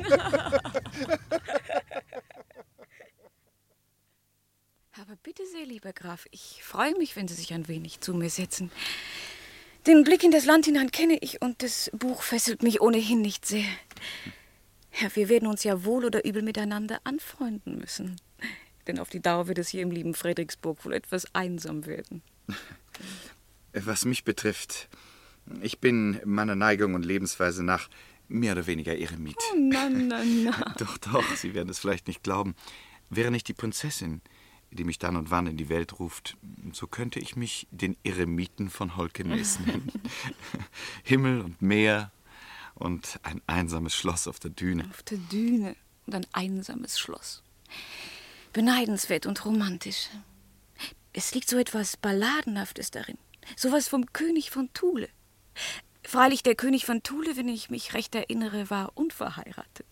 Aber bitte sehr, lieber Graf, ich freue mich, wenn Sie sich ein wenig zu mir setzen. Den Blick in das Land hinein kenne ich und das Buch fesselt mich ohnehin nicht sehr. Ja, wir werden uns ja wohl oder übel miteinander anfreunden müssen. Denn auf die Dauer wird es hier im lieben Frederiksburg wohl etwas einsam werden. Was mich betrifft, ich bin meiner Neigung und Lebensweise nach mehr oder weniger Eremit. Oh, na, na, na. Doch, doch, Sie werden es vielleicht nicht glauben. Wäre nicht die Prinzessin, die mich dann und wann in die Welt ruft, so könnte ich mich den Eremiten von Holkenes nennen. Himmel und Meer und ein einsames Schloss auf der Düne. Auf der Düne und ein einsames Schloss. Beneidenswert und romantisch. Es liegt so etwas Balladenhaftes darin. Sowas vom König von Thule. Freilich, der König von Thule, wenn ich mich recht erinnere, war unverheiratet.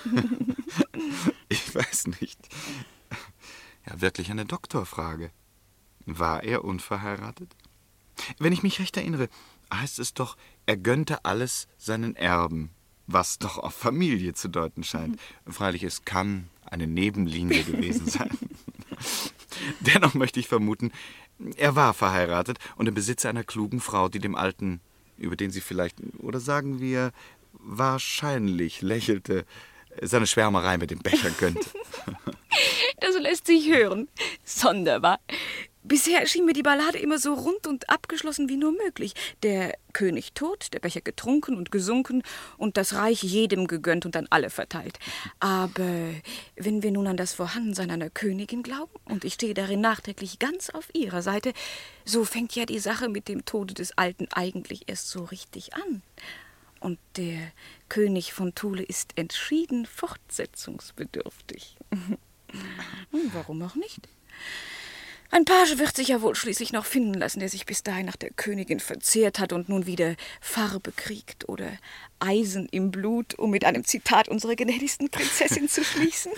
Ich weiß nicht. Ja, wirklich eine Doktorfrage. War er unverheiratet? Wenn ich mich recht erinnere, heißt es doch, er gönnte alles seinen Erben, was doch auf Familie zu deuten scheint. Freilich, es kann eine Nebenlinie gewesen sein. Dennoch möchte ich vermuten, Er war verheiratet und im Besitz einer klugen Frau, die dem Alten, über den sie vielleicht, oder sagen wir, wahrscheinlich lächelte, seine Schwärmerei mit dem Becher gönnte. Das lässt sich hören. Sonderbar. Bisher schien mir die Ballade immer so rund und abgeschlossen wie nur möglich. Der König tot, der Becher getrunken und gesunken und das Reich jedem gegönnt und an alle verteilt. Aber wenn wir nun an das Vorhandensein einer Königin glauben, und ich stehe darin nachträglich ganz auf ihrer Seite, so fängt ja die Sache mit dem Tode des Alten eigentlich erst so richtig an. Und der König von Thule ist entschieden fortsetzungsbedürftig. Warum auch nicht? Ein Page wird sich ja wohl schließlich noch finden lassen, der sich bis dahin nach der Königin verzehrt hat und nun wieder Farbe kriegt oder Eisen im Blut, um mit einem Zitat unserer gnädigsten Prinzessin zu schließen.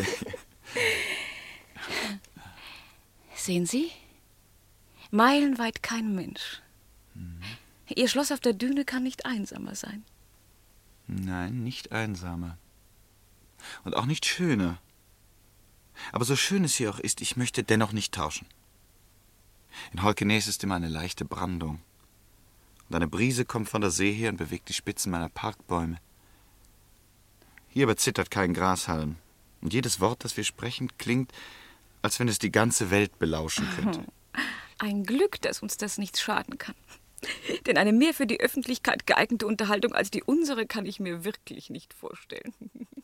Sehen Sie? Meilenweit kein Mensch. Mhm. Ihr Schloss auf der Düne kann nicht einsamer sein. Nein, nicht einsamer. Und auch nicht schöner. Aber so schön es hier auch ist, ich möchte dennoch nicht tauschen. In Holkenes ist immer eine leichte Brandung. Und eine Brise kommt von der See her und bewegt die Spitzen meiner Parkbäume. Hier aber zittert kein Grashalm. Und jedes Wort, das wir sprechen, klingt, als wenn es die ganze Welt belauschen könnte. Ein Glück, dass uns das nichts schaden kann. Denn eine mehr für die Öffentlichkeit geeignete Unterhaltung als die unsere kann ich mir wirklich nicht vorstellen.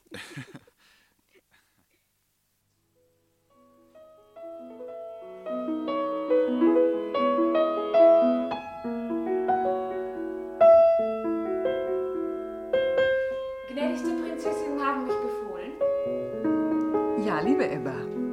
Gnädigste Prinzessinnen haben mich befohlen. Ja, liebe Ebba.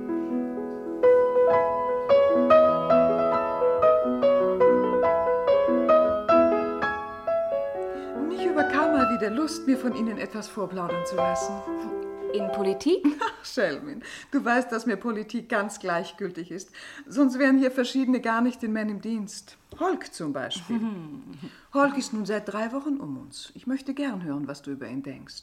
Mich überkam mal wieder Lust, mir von Ihnen etwas vorplaudern zu lassen. In Politik? Ach, Schelmin, du weißt, dass mir Politik ganz gleichgültig ist. Sonst wären hier verschiedene gar nicht den Männern im Dienst. Holk zum Beispiel. Holk ist nun seit drei Wochen um uns. Ich möchte gern hören, was du über ihn denkst.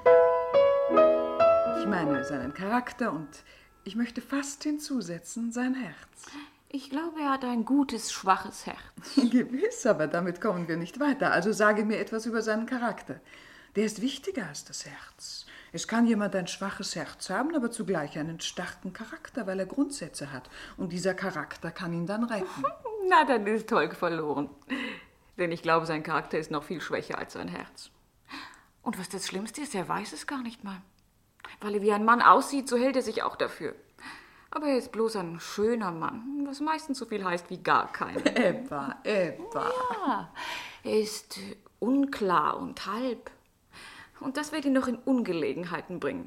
Ich meine seinen Charakter und ich möchte fast hinzusetzen, sein Herz. Ich glaube, er hat ein gutes, schwaches Herz. Gewiss, aber damit kommen wir nicht weiter. Also sage mir etwas über seinen Charakter. Der ist wichtiger als das Herz. Es kann jemand ein schwaches Herz haben, aber zugleich einen starken Charakter, weil er Grundsätze hat. Und dieser Charakter kann ihn dann retten. Na, dann ist Holk verloren. Denn ich glaube, sein Charakter ist noch viel schwächer als sein Herz. Und was das Schlimmste ist, er weiß es gar nicht mal. Weil er wie ein Mann aussieht, so hält er sich auch dafür. Aber er ist bloß ein schöner Mann, was meistens so viel heißt wie gar keiner. Ebba, Ebba. Ja, er ist unklar und halb. Und das wird ihn noch in Ungelegenheiten bringen.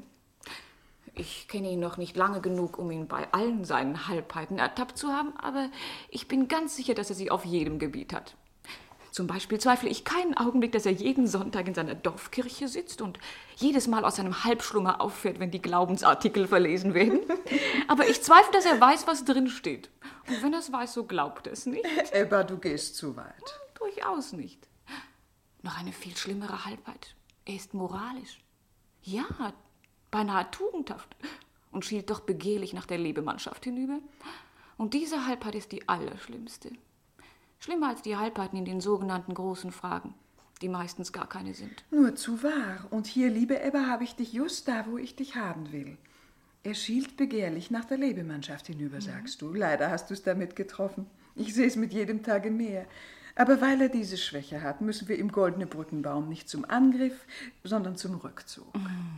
Ich kenne ihn noch nicht lange genug, um ihn bei allen seinen Halbheiten ertappt zu haben, aber ich bin ganz sicher, dass er sie auf jedem Gebiet hat. Zum Beispiel zweifle ich keinen Augenblick, dass er jeden Sonntag in seiner Dorfkirche sitzt und jedes Mal aus seinem Halbschlummer auffährt, wenn die Glaubensartikel verlesen werden. Aber ich zweifle, dass er weiß, was drin steht. Und wenn er es weiß, so glaubt er es nicht. Ebba, du gehst zu weit. Durchaus nicht. Noch eine viel schlimmere Halbheit. Er ist moralisch. Ja, beinahe tugendhaft. Und schielt doch begehrlich nach der Lebemannschaft hinüber. Und diese Halbheit ist die allerschlimmste. Schlimmer als die Halbheiten in den sogenannten großen Fragen, die meistens gar keine sind. Nur zu wahr. Und hier, liebe Ebba, habe ich dich just da, wo ich dich haben will. Er schielt begehrlich nach der Lebemannschaft hinüber, sagst du. Leider hast du es damit getroffen. Ich sehe es mit jedem Tage mehr. Aber weil er diese Schwäche hat, müssen wir ihm goldene Brücken bauen. Nicht zum Angriff, sondern zum Rückzug.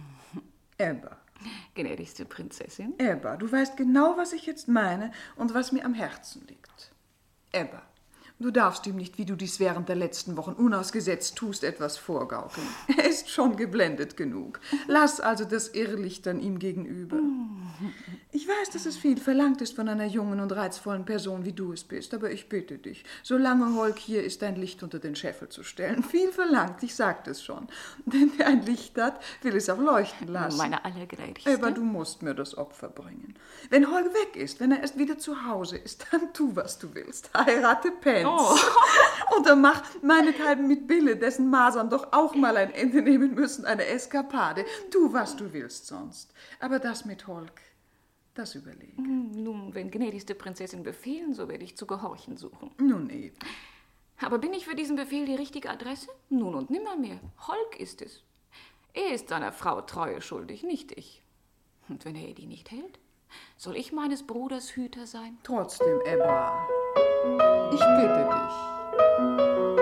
Ebba. Gnädigste Prinzessin. Ebba, du weißt genau, was ich jetzt meine und was mir am Herzen liegt. Ebba. Du darfst ihm nicht, wie du dies während der letzten Wochen unausgesetzt tust, etwas vorgaukeln. Er ist schon geblendet genug. Lass also das Irrlichtern ihm gegenüber. Ich weiß, dass es viel verlangt ist von einer jungen und reizvollen Person, wie du es bist, aber ich bitte dich, solange Holk hier ist, dein Licht unter den Scheffel zu stellen. Viel verlangt, ich sagte es schon. Denn wer ein Licht hat, will es auch leuchten lassen. Meine Allergnädigste. Aber du musst mir das Opfer bringen. Wenn Holk weg ist, wenn er erst wieder zu Hause ist, dann tu, was du willst. Heirate Pence. Oh. Und dann mach meinethalben mit Bille, dessen Masern doch auch mal ein Ende nehmen müssen, eine Eskapade. Tu, was du willst sonst. Aber das mit Holk, das überlege. Nun, wenn gnädigste Prinzessin befehlen, so werde ich zu gehorchen suchen. Nun eben. Aber bin ich für diesen Befehl die richtige Adresse? Nun und nimmermehr. Holk ist es. Er ist seiner Frau Treue schuldig, nicht ich. Und wenn er die nicht hält, soll ich meines Bruders Hüter sein? Trotzdem, Ebba, ich bitte dich.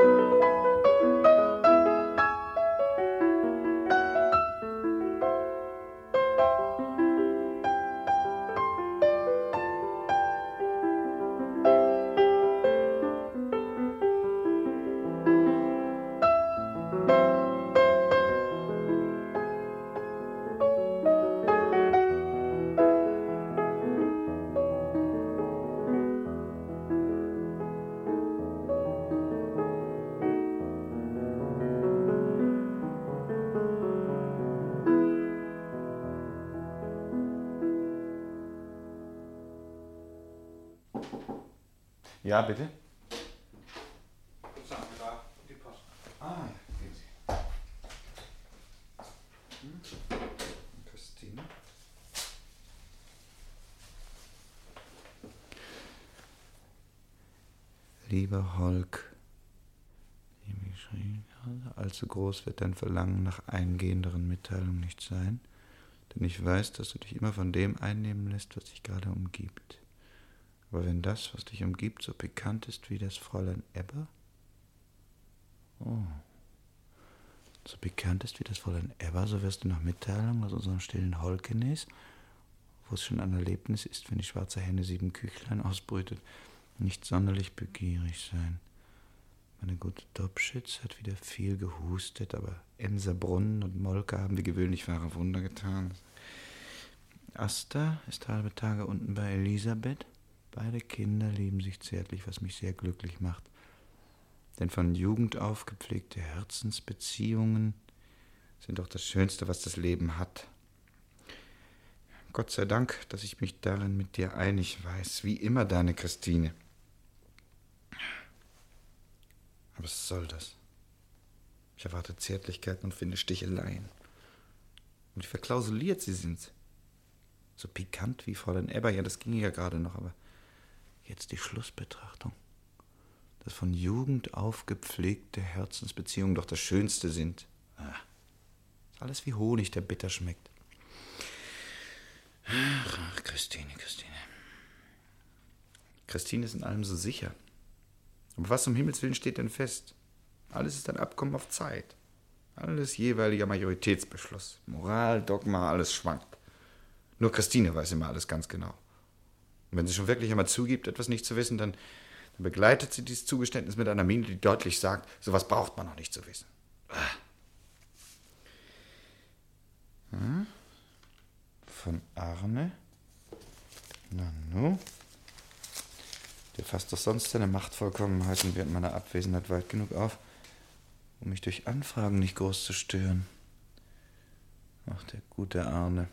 Ja, bitte? Sagen wir da, die Post. Ah, ja, gehen Sie. Hm? Christine? Lieber Holk, wie mir geschrieben habe, allzu groß wird dein Verlangen nach eingehenderen Mitteilungen nicht sein, denn ich weiß, dass du dich immer von dem einnehmen lässt, was dich gerade umgibt. Aber wenn das, was dich umgibt, so pikant ist wie das Fräulein Ebba? Oh. So pikant ist wie das Fräulein Ebba, so wirst du nach Mitteilung aus unserem stillen Holkenes, wo es schon ein Erlebnis ist, wenn die schwarze Henne sieben Küchlein ausbrütet, nicht sonderlich begierig sein. Meine gute Dobschitz hat wieder viel gehustet, aber Emser Brunnen und Molke haben wie gewöhnlich wahre Wunder getan. Asta ist halbe Tage unten bei Elisabeth. Beide Kinder lieben sich zärtlich, was mich sehr glücklich macht. Denn von Jugend auf gepflegte Herzensbeziehungen sind doch das Schönste, was das Leben hat. Gott sei Dank, dass ich mich darin mit dir einig weiß, wie immer deine Christine. Aber was soll das? Ich erwarte Zärtlichkeiten und finde Sticheleien. Und wie verklausuliert sie sind. So pikant wie Fräulein Ebba, ja, das ging ja gerade noch, aber jetzt die Schlussbetrachtung. Dass von Jugend auf gepflegte Herzensbeziehungen doch das Schönste sind. Ah, ist alles wie Honig, der bitter schmeckt. Ach, ach, Christine, Christine. Christine ist in allem so sicher. Aber was um Himmels Willen steht denn fest? Alles ist ein Abkommen auf Zeit. Alles jeweiliger Majoritätsbeschluss. Moral, Dogma, alles schwankt. Nur Christine weiß immer alles ganz genau. Und wenn sie schon wirklich einmal zugibt, etwas nicht zu wissen, dann, dann begleitet sie dieses Zugeständnis mit einer Miene, die deutlich sagt, sowas braucht man noch nicht zu wissen. Hm? Von Arne? Nanu? Der fasst doch sonst seine Machtvollkommenheiten während meiner Abwesenheit weit genug auf, um mich durch Anfragen nicht groß zu stören. Ach, der gute Arne.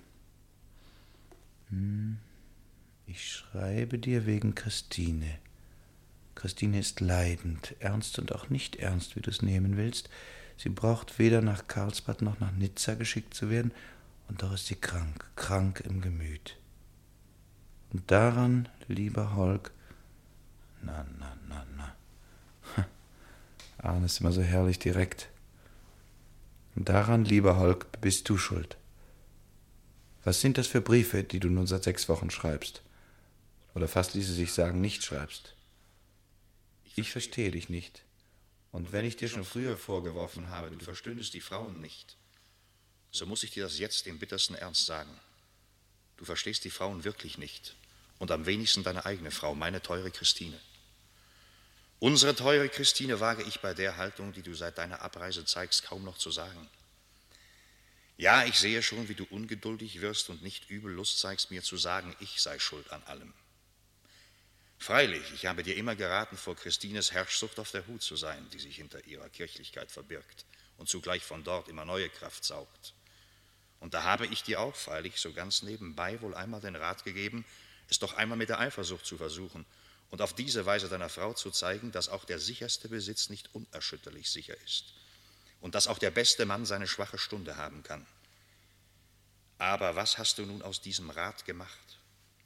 Hm. Ich schreibe dir wegen Christine. Christine ist leidend, ernst und auch nicht ernst, wie du es nehmen willst. Sie braucht weder nach Karlsbad noch nach Nizza geschickt zu werden, und doch ist sie krank, krank im Gemüt. Und daran, lieber Holk, na, na, na, na. Arne ist immer so herrlich direkt. Und daran, lieber Holk, bist du schuld. Was sind das für Briefe, die du nun seit sechs Wochen schreibst? Oder fast ließe sich sagen, nicht schreibst. Ich verstehe dich nicht. Und wenn ich dir schon früher vorgeworfen habe, du verstündest die Frauen nicht, so muss ich dir das jetzt im bittersten Ernst sagen. Du verstehst die Frauen wirklich nicht. Und am wenigsten deine eigene Frau, meine teure Christine. Unsere teure Christine wage ich bei der Haltung, die du seit deiner Abreise zeigst, kaum noch zu sagen. Ja, ich sehe schon, wie du ungeduldig wirst und nicht übel Lust zeigst, mir zu sagen, ich sei schuld an allem. Freilich, ich habe dir immer geraten, vor Christines Herrschsucht auf der Hut zu sein, die sich hinter ihrer Kirchlichkeit verbirgt und zugleich von dort immer neue Kraft saugt. Und da habe ich dir auch freilich so ganz nebenbei wohl einmal den Rat gegeben, es doch einmal mit der Eifersucht zu versuchen und auf diese Weise deiner Frau zu zeigen, dass auch der sicherste Besitz nicht unerschütterlich sicher ist und dass auch der beste Mann seine schwache Stunde haben kann. Aber was hast du nun aus diesem Rat gemacht?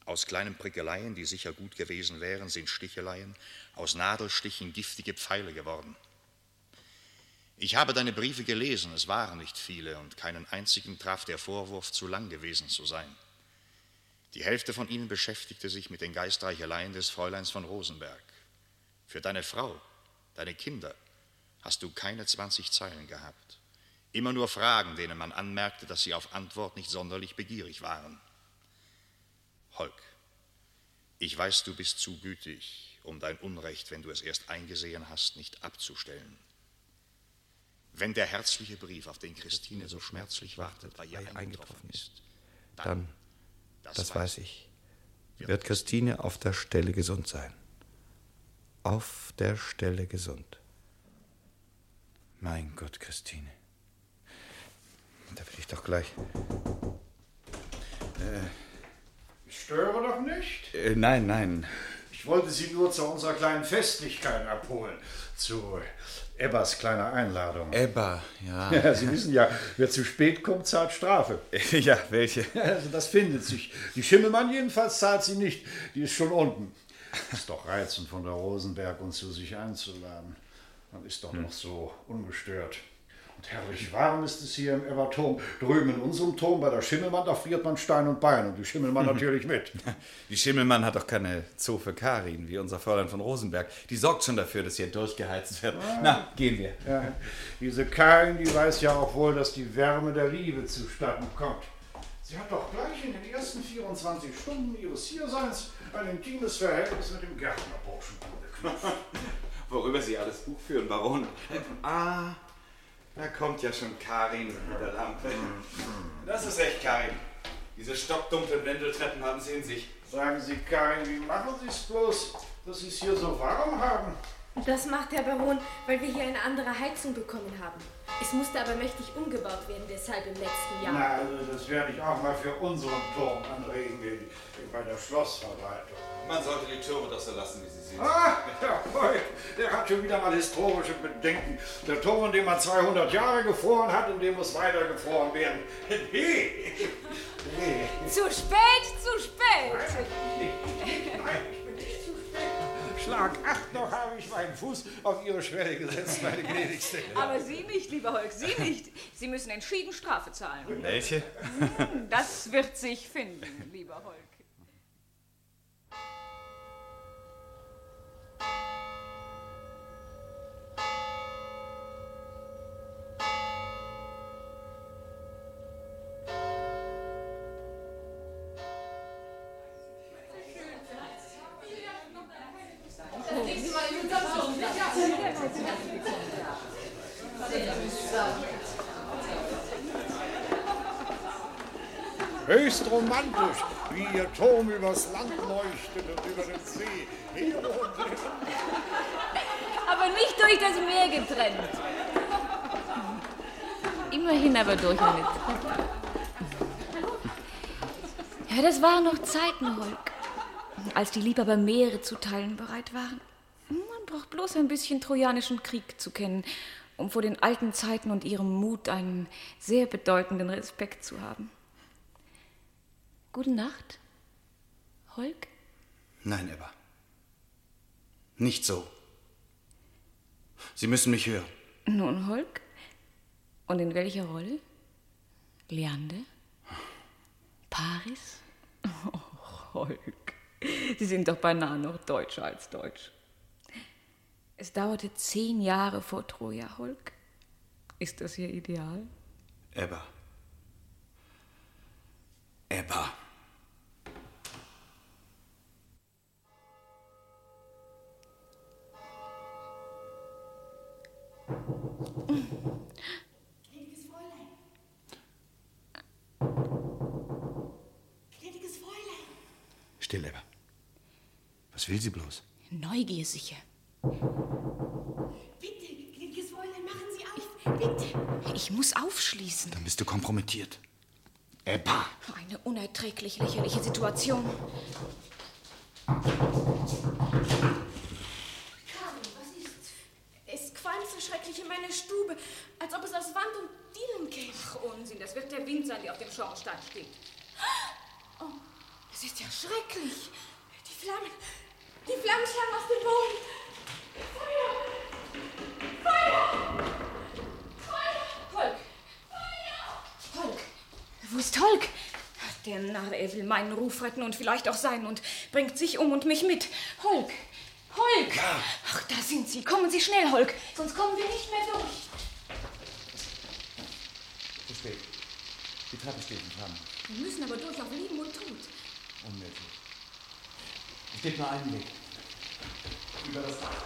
Aus kleinen Prickeleien, die sicher gut gewesen wären, sind Sticheleien, aus Nadelstichen giftige Pfeile geworden. Ich habe deine Briefe gelesen, es waren nicht viele und keinen einzigen traf der Vorwurf, zu lang gewesen zu sein. Die Hälfte von ihnen beschäftigte sich mit den Geistreicheleien des Fräuleins von Rosenberg. Für deine Frau, deine Kinder, hast du keine zwanzig Zeilen gehabt. Immer nur Fragen, denen man anmerkte, dass sie auf Antwort nicht sonderlich begierig waren. Holk, ich weiß, du bist zu gütig, um dein Unrecht, wenn du es erst eingesehen hast, nicht abzustellen. Wenn der herzliche Brief, auf den Christine so schmerzlich wartet, bei ihr eingetroffen ist, Dann, das, das weiß ich, wird Christine auf der Stelle gesund sein. Auf der Stelle gesund. Mein Gott, Christine. Da will ich doch gleich... Äh, ich störe doch nicht? Äh, nein, nein. Ich wollte Sie nur zu unserer kleinen Festlichkeit abholen. Zu Ebbas kleiner Einladung. Ebba, ja. Ja, Sie wissen ja, wer zu spät kommt, zahlt Strafe. Ja, welche? Also das findet sich. Die Schimmelmann jedenfalls zahlt sie nicht. Die ist schon unten. Ist doch reizend, von der Rosenberg uns zu sich einzuladen. Man ist doch hm. noch so ungestört. Und herrlich warm ist es hier im Ebberturm. Drüben in unserem Turm bei der Schimmelmann, da friert man Stein und Bein. Und die Schimmelmann natürlich mit. Die Schimmelmann hat doch keine Zofe Karin, wie unser Fräulein von Rosenberg. Die sorgt schon dafür, dass hier durchgeheizt wird. Ah. Na, gehen wir. Ja, diese Karin, die weiß ja auch wohl, dass die Wärme der Liebe zustatten kommt. Sie hat doch gleich in den ersten vierundzwanzig Stunden ihres Hierseins ein intimes Verhältnis mit dem Gärtnerburschen angeknüpft. Worüber Sie alles Buch führen, Baron. Ah, da kommt ja schon Karin mit der Lampe. Das ist recht, Karin. Diese stockdunklen Wendeltreppen haben Sie in sich. Sagen Sie, Karin, wie machen Sie es bloß, dass Sie es hier so warm haben? Das macht der Baron, weil wir hier eine andere Heizung bekommen haben. Es musste aber mächtig umgebaut werden, deshalb im letzten Jahr. Na, also das werde ich auch mal für unseren Turm anregen, bei der Schlossverwaltung. Man sollte die Türme doch so lassen, wie sie sind. Ah, der Volk, der hat schon wieder mal historische Bedenken. Der Turm, in dem man zweihundert Jahre gefroren hat, in dem muss weiter gefroren werden. Hey. Hey. Zu spät, zu spät! Nein, nein, ich bin nicht zu spät. Schlag acht, noch habe ich meinen Fuß auf Ihre Schwelle gesetzt, meine gnädigste. Aber Sie nicht, lieber Holk, Sie nicht. Sie müssen entschieden Strafe zahlen. Welche? Das wird sich finden, lieber Holk. Höchst romantisch, wie Ihr Turm übers Land leuchtet und über den See. Aber nicht durch das Meer getrennt. Immerhin aber durch eine Treppe. Ja, das waren noch Zeiten, Holk, als die Liebhaber Meere zu teilen bereit waren. Man braucht bloß ein bisschen trojanischen Krieg zu kennen, um vor den alten Zeiten und ihrem Mut einen sehr bedeutenden Respekt zu haben. Gute Nacht, Holk? Nein, Ebba. Nicht so. Sie müssen mich hören. Nun, Holk? Und in welcher Rolle? Leander? Paris? Oh, Holk. Sie sind doch beinahe noch deutscher als deutsch. Es dauerte zehn Jahre vor Troja, Holk. Ist das Ihr Ideal? Ebba. Ebba. Gnädiges Fräulein. Gnädiges Fräulein. Still, Ebba. Was will sie bloß? Neugier sicher. Bitte, gnädiges Fräulein, machen Sie auf. Bitte. Ich muss aufschließen. Dann bist du kompromittiert. Ebba! Eine unerträglich lächerliche Situation. Karin, was ist? Es qualmt so schrecklich in meiner Stube, als ob es aus Wand und Dielen käme. Ach, Unsinn, das wird der Wind sein, der auf dem Schornstein steht. Oh, Das ist ja schrecklich. Die Flammen, die Flammen schlagen aus dem Boden. Feuer! Feuer! Feuer! Holk! Feuer! Holk! Wo ist Holk? Der Narr, er will meinen Ruf retten und vielleicht auch seinen und bringt sich um und mich mit. Holk! Holk! Ja. Ach, da sind Sie. Kommen Sie schnell, Holk, sonst kommen wir nicht mehr durch. Zu spät. Die Treppe steht in Flammen. Wir müssen aber durch auf Leben und Tod. Unmöglich. Es gibt nur einen Weg. Über das Dach.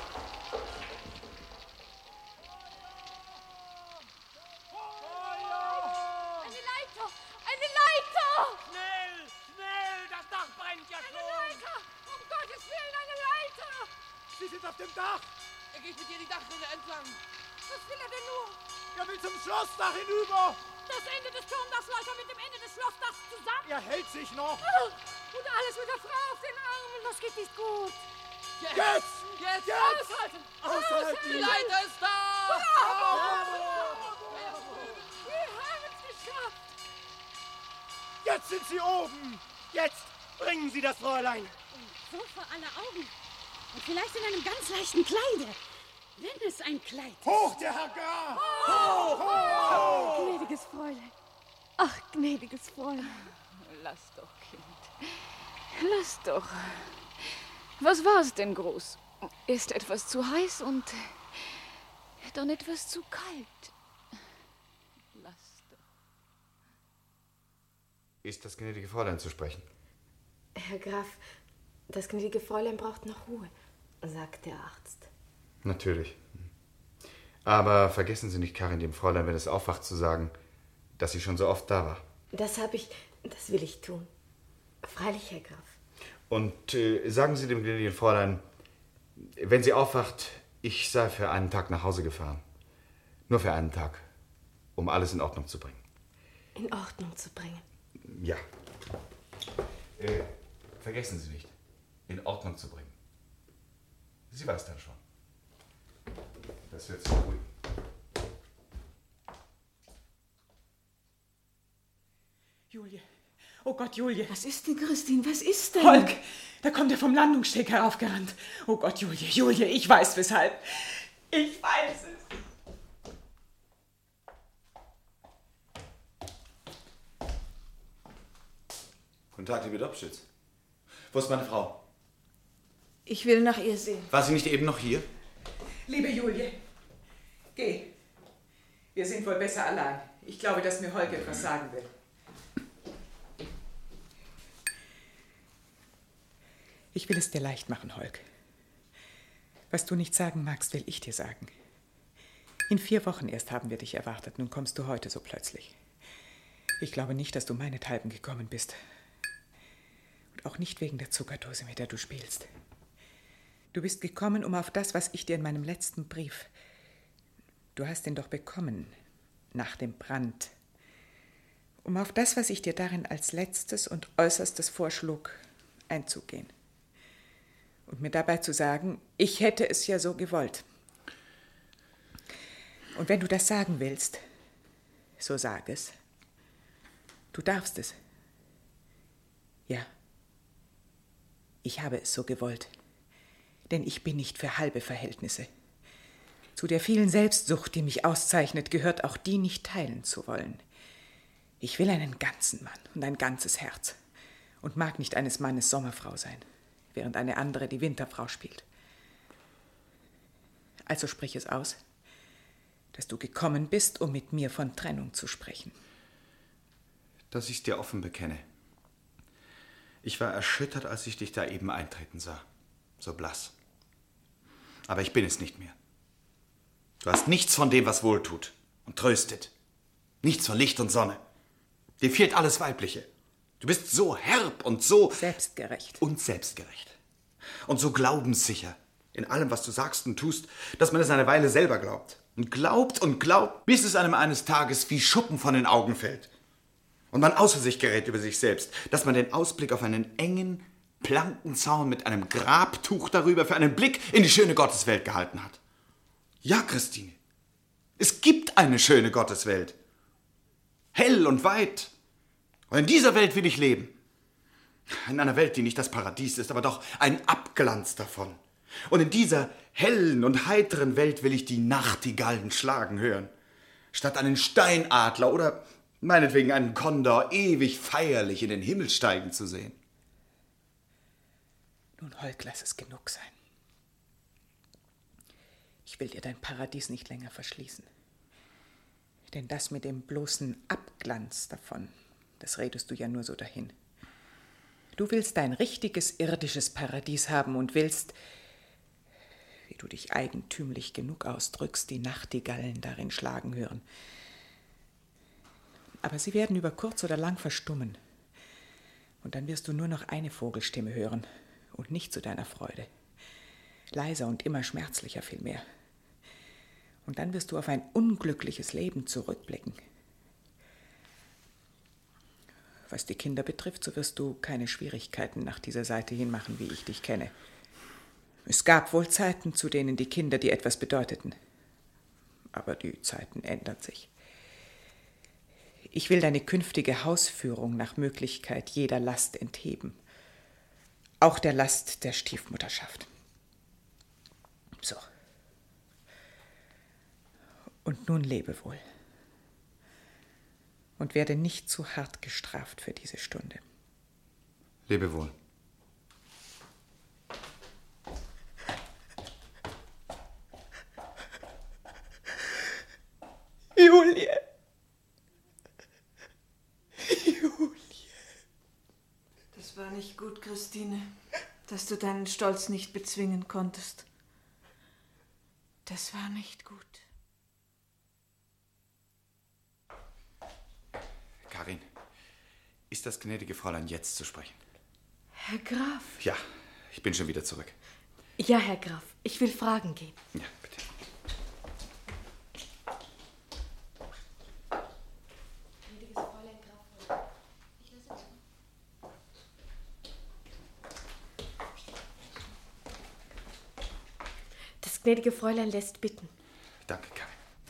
Eine Leiter! Eine Leiter! Schnell! Schnell! Das Dach brennt ja schon! Eine Leiter! Um Gottes Willen, eine Leiter! Sie sind auf dem Dach! Er geht mit dir die Dachrinne entlang. Was will er denn nur? Er will zum Schlossdach hinüber! Das Ende des Turmdachs läuft mit dem Ende des Schlossdachs zusammen. Er hält sich noch! Und alles mit der Frau auf den Armen. Das geht nicht gut. Jetzt! Jetzt! Jetzt! Jetzt! Aushalten! Aushalten! Die Leiter ist da! Bravo! Wir haben es geschafft! Jetzt sind sie oben! Jetzt bringen Sie das Fräulein! So vor aller Augen. Und vielleicht in einem ganz leichten Kleide. Wenn es ein Kleid ist. Hoch, der Herr Gar! Hoch! Hoch! Gnädiges Fräulein. Ach, gnädiges Fräulein. Lass doch, Kind. Lass doch. Was war es denn groß? Ist etwas zu heiß und dann etwas zu kalt. Lass doch. Ist das gnädige Fräulein zu sprechen? Herr Graf, das gnädige Fräulein braucht noch Ruhe, sagt der Arzt. Natürlich. Aber vergessen Sie nicht, Karin, dem Fräulein, wenn es aufwacht, zu sagen, dass sie schon so oft da war. Das habe ich, das will ich tun. Freilich, Herr Graf. Und äh, sagen Sie dem gnädigen Fräulein, wenn sie aufwacht, ich sei für einen Tag nach Hause gefahren. Nur für einen Tag, um alles in Ordnung zu bringen. In Ordnung zu bringen? Ja. Äh, vergessen Sie nicht, in Ordnung zu bringen. Sie weiß dann schon. Das wird sie beruhigen. Julie. Oh Gott, Julie. Was ist denn, Christine? Was ist denn? Holk, da kommt er vom Landungssteg heraufgerannt. Oh Gott, Julie, Julie, ich weiß weshalb. Ich weiß es. Guten Tag, liebe Dobschütz. Wo ist meine Frau? Ich will nach ihr sehen. War sie nicht eben noch hier? Liebe Julie, geh. Wir sind wohl besser allein. Ich glaube, dass mir Holk etwas sagen will. Ich will es dir leicht machen, Holk. Was du nicht sagen magst, will ich dir sagen. In vier Wochen erst haben wir dich erwartet. Nun kommst du heute so plötzlich. Ich glaube nicht, dass du meinethalben gekommen bist. Und auch nicht wegen der Zuckerdose, mit der du spielst. Du bist gekommen, um auf das, was ich dir in meinem letzten Brief... Du hast ihn doch bekommen, nach dem Brand. Um auf das, was ich dir darin als letztes und äußerstes vorschlug, einzugehen. Und mir dabei zu sagen, ich hätte es ja so gewollt. Und wenn du das sagen willst, so sag es. Du darfst es. Ja, ich habe es so gewollt. Denn ich bin nicht für halbe Verhältnisse. Zu der vielen Selbstsucht, die mich auszeichnet, gehört auch die, nicht teilen zu wollen. Ich will einen ganzen Mann und ein ganzes Herz und mag nicht eines Mannes Sommerfrau sein, während eine andere die Winterfrau spielt. Also sprich es aus, dass du gekommen bist, um mit mir von Trennung zu sprechen. Dass ich es dir offen bekenne. Ich war erschüttert, als ich dich da eben eintreten sah. So blass. Aber ich bin es nicht mehr. Du hast nichts von dem, was wohltut und tröstet. Nichts von Licht und Sonne. Dir fehlt alles Weibliche. Du bist so herb und so... Selbstgerecht. Und selbstgerecht. Und so glaubenssicher in allem, was du sagst und tust, dass man es eine Weile selber glaubt. Und glaubt und glaubt, bis es einem eines Tages wie Schuppen von den Augen fällt. Und man außer sich gerät über sich selbst, dass man den Ausblick auf einen engen, Plankenzaun mit einem Grabtuch darüber für einen Blick in die schöne Gotteswelt gehalten hat. Ja, Christine, es gibt eine schöne Gotteswelt. Hell und weit. Und in dieser Welt will ich leben. In einer Welt, die nicht das Paradies ist, aber doch ein Abglanz davon. Und in dieser hellen und heiteren Welt will ich die Nachtigallen schlagen hören, statt einen Steinadler oder meinetwegen einen Kondor ewig feierlich in den Himmel steigen zu sehen. Nun, Holk, lass es genug sein. Ich will dir dein Paradies nicht länger verschließen. Denn das mit dem bloßen Abglanz davon, das redest du ja nur so dahin. Du willst dein richtiges irdisches Paradies haben und willst, wie du dich eigentümlich genug ausdrückst, die Nachtigallen darin schlagen hören. Aber sie werden über kurz oder lang verstummen. Und dann wirst du nur noch eine Vogelstimme hören und nicht zu deiner Freude. Leiser und immer schmerzlicher vielmehr. Und dann wirst du auf ein unglückliches Leben zurückblicken. Was die Kinder betrifft, so wirst du keine Schwierigkeiten nach dieser Seite hin machen, wie ich dich kenne. Es gab wohl Zeiten, zu denen die Kinder dir etwas bedeuteten. Aber die Zeiten ändern sich. Ich will deine künftige Hausführung nach Möglichkeit jeder Last entheben. Auch der Last der Stiefmutterschaft. So. Und nun lebe wohl. Und werde nicht zu hart gestraft für diese Stunde. Lebe wohl. Julie. Julie. Das war nicht gut, Christine, dass du deinen Stolz nicht bezwingen konntest. Das war nicht gut. Karin, ist das gnädige Fräulein jetzt zu sprechen? Herr Graf. Ja, ich bin schon wieder zurück. Ja, Herr Graf, ich will fragen gehen. Ja, bitte. Das gnädige Fräulein lässt bitten. Danke, Karin.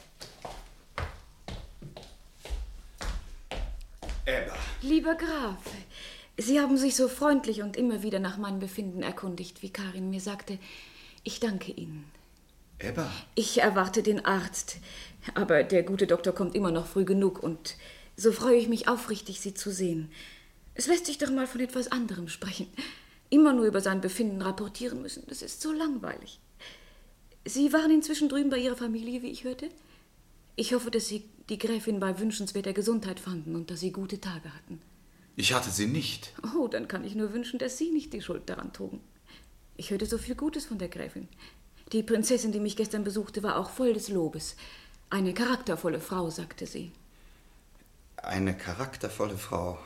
Ebba. Lieber Graf, Sie haben sich so freundlich und immer wieder nach meinem Befinden erkundigt, wie Karin mir sagte. Ich danke Ihnen. Ebba? Ich erwarte den Arzt, aber der gute Doktor kommt immer noch früh genug und so freue ich mich aufrichtig, Sie zu sehen. Es lässt sich doch mal von etwas anderem sprechen. Immer nur über sein Befinden rapportieren müssen, das ist so langweilig. Sie waren inzwischen drüben bei Ihrer Familie, wie ich hörte? Ich hoffe, dass Sie die Gräfin bei wünschenswerter Gesundheit fanden und dass Sie gute Tage hatten. Ich hatte sie nicht. Oh, dann kann ich nur wünschen, dass Sie nicht die Schuld daran trugen. Ich hörte so viel Gutes von der Gräfin. Die Prinzessin, die mich gestern besuchte, war auch voll des Lobes. Eine charaktervolle Frau, sagte sie. Eine charaktervolle Frau.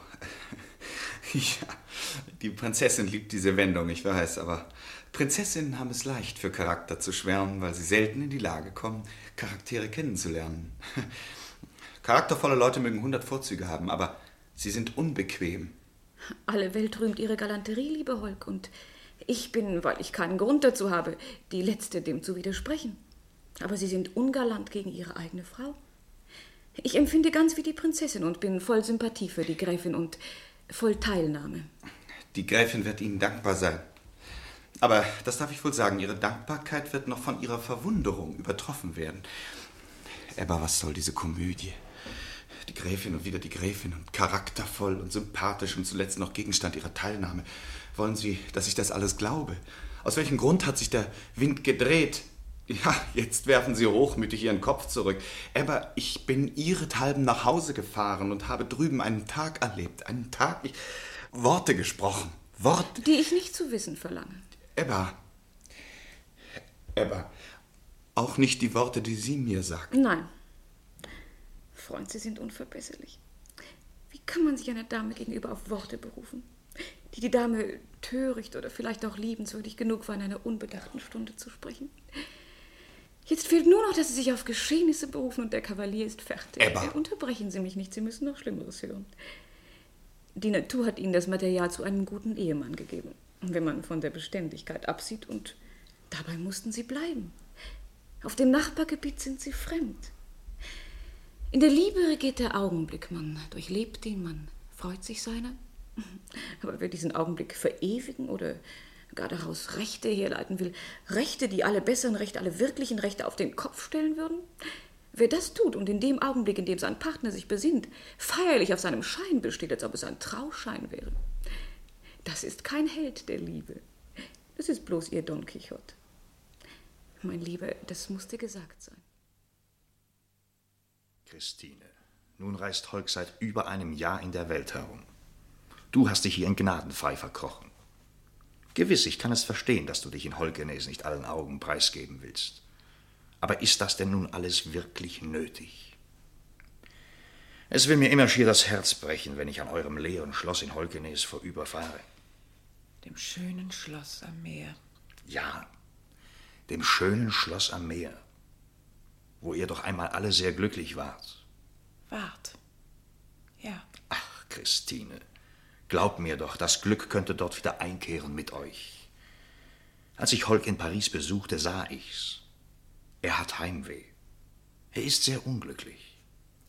Ja, die Prinzessin liebt diese Wendung, ich weiß, aber Prinzessinnen haben es leicht, für Charakter zu schwärmen, weil sie selten in die Lage kommen, Charaktere kennenzulernen. Charaktervolle Leute mögen hundert Vorzüge haben, aber sie sind unbequem. Alle Welt rühmt ihre Galanterie, lieber Holk, und ich bin, weil ich keinen Grund dazu habe, die Letzte, dem zu widersprechen. Aber Sie sind ungalant gegen Ihre eigene Frau. Ich empfinde ganz wie die Prinzessin und bin voll Sympathie für die Gräfin und voll Teilnahme. Die Gräfin wird Ihnen dankbar sein. Aber das darf ich wohl sagen, Ihre Dankbarkeit wird noch von Ihrer Verwunderung übertroffen werden. Aber was soll diese Komödie? Die Gräfin und wieder die Gräfin und charaktervoll und sympathisch und zuletzt noch Gegenstand ihrer Teilnahme. Wollen Sie, dass ich das alles glaube? Aus welchem Grund hat sich der Wind gedreht? Ja, jetzt werfen Sie hochmütig Ihren Kopf zurück. Aber ich bin ihrethalben nach Hause gefahren und habe drüben einen Tag erlebt. Einen Tag, ich, Worte gesprochen. Worte. Die ich nicht zu wissen verlange. Ebba. Ebba. Auch nicht die Worte, die Sie mir sagten. Nein. Freund, Sie sind unverbesserlich. Wie kann man sich einer Dame gegenüber auf Worte berufen, die die Dame töricht oder vielleicht auch liebenswürdig genug war, in einer unbedachten Stunde zu sprechen? Jetzt fehlt nur noch, dass Sie sich auf Geschehnisse berufen und der Kavalier ist fertig. Ebba. Unterbrechen Sie mich nicht, Sie müssen noch Schlimmeres hören. Die Natur hat Ihnen das Material zu einem guten Ehemann gegeben, wenn man von der Beständigkeit absieht, und dabei mussten Sie bleiben. Auf dem Nachbargebiet sind Sie fremd. In der Liebe regiert der Augenblick, man durchlebt ihn, man freut sich seiner, Aber wer diesen Augenblick verewigen oder gar daraus Rechte herleiten will, Rechte, die alle besseren Rechte, alle wirklichen Rechte auf den Kopf stellen würden, wer das tut und in dem Augenblick, in dem sein Partner sich besinnt, feierlich auf seinem Schein besteht, als ob es ein Trauschein wäre, das ist kein Held der Liebe. Das ist bloß ihr Don Quixote. Mein Lieber, das musste gesagt sein. Christine, nun reist Holk seit über einem Jahr in der Welt herum. Du hast dich hier in Gnadenfrei verkrochen. Gewiss, ich kann es verstehen, dass du dich in Holkenes nicht allen Augen preisgeben willst. Aber ist das denn nun alles wirklich nötig? Es will mir immer schier das Herz brechen, wenn ich an eurem leeren Schloss in Holkenes vorüberfahre. Dem schönen Schloss am Meer. Ja, dem schönen Schloss am Meer, wo ihr doch einmal alle sehr glücklich wart. Wart. Ja. Ach, Christine, glaub mir doch, das Glück könnte dort wieder einkehren mit euch. Als ich Holk in Paris besuchte, sah ich's. Er hat Heimweh. Er ist sehr unglücklich.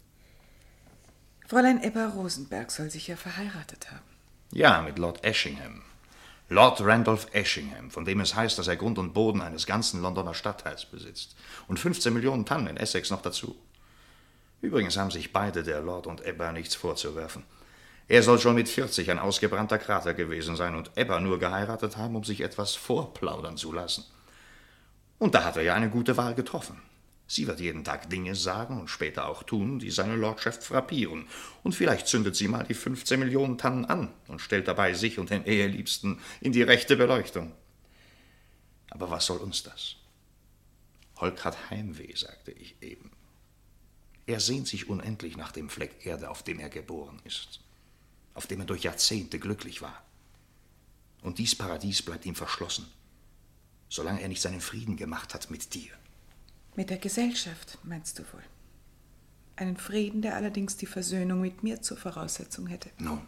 Fräulein Ebba Rosenberg soll sich ja verheiratet haben. Ja, mit Lord Effingham. Lord Randolph Effingham, von dem es heißt, dass er Grund und Boden eines ganzen Londoner Stadtteils besitzt. Und fünfzehn Millionen Tannen in Essex noch dazu. Übrigens haben sich beide, der Lord und Ebba, nichts vorzuwerfen. Er soll schon mit vierzig ein ausgebrannter Krater gewesen sein und Ebba nur geheiratet haben, um sich etwas vorplaudern zu lassen. Und da hat er ja eine gute Wahl getroffen. Sie wird jeden Tag Dinge sagen und später auch tun, die seine Lordschaft frappieren. Und vielleicht zündet sie mal die fünfzehn Millionen Tannen an und stellt dabei sich und den Eheliebsten in die rechte Beleuchtung. Aber was soll uns das? Holk hat Heimweh, sagte ich eben. Er sehnt sich unendlich nach dem Fleck Erde, auf dem er geboren ist, auf dem er durch Jahrzehnte glücklich war. Und dies Paradies bleibt ihm verschlossen, solange er nicht seinen Frieden gemacht hat mit dir. Mit der Gesellschaft, meinst du wohl? Einen Frieden, der allerdings die Versöhnung mit mir zur Voraussetzung hätte. Nun.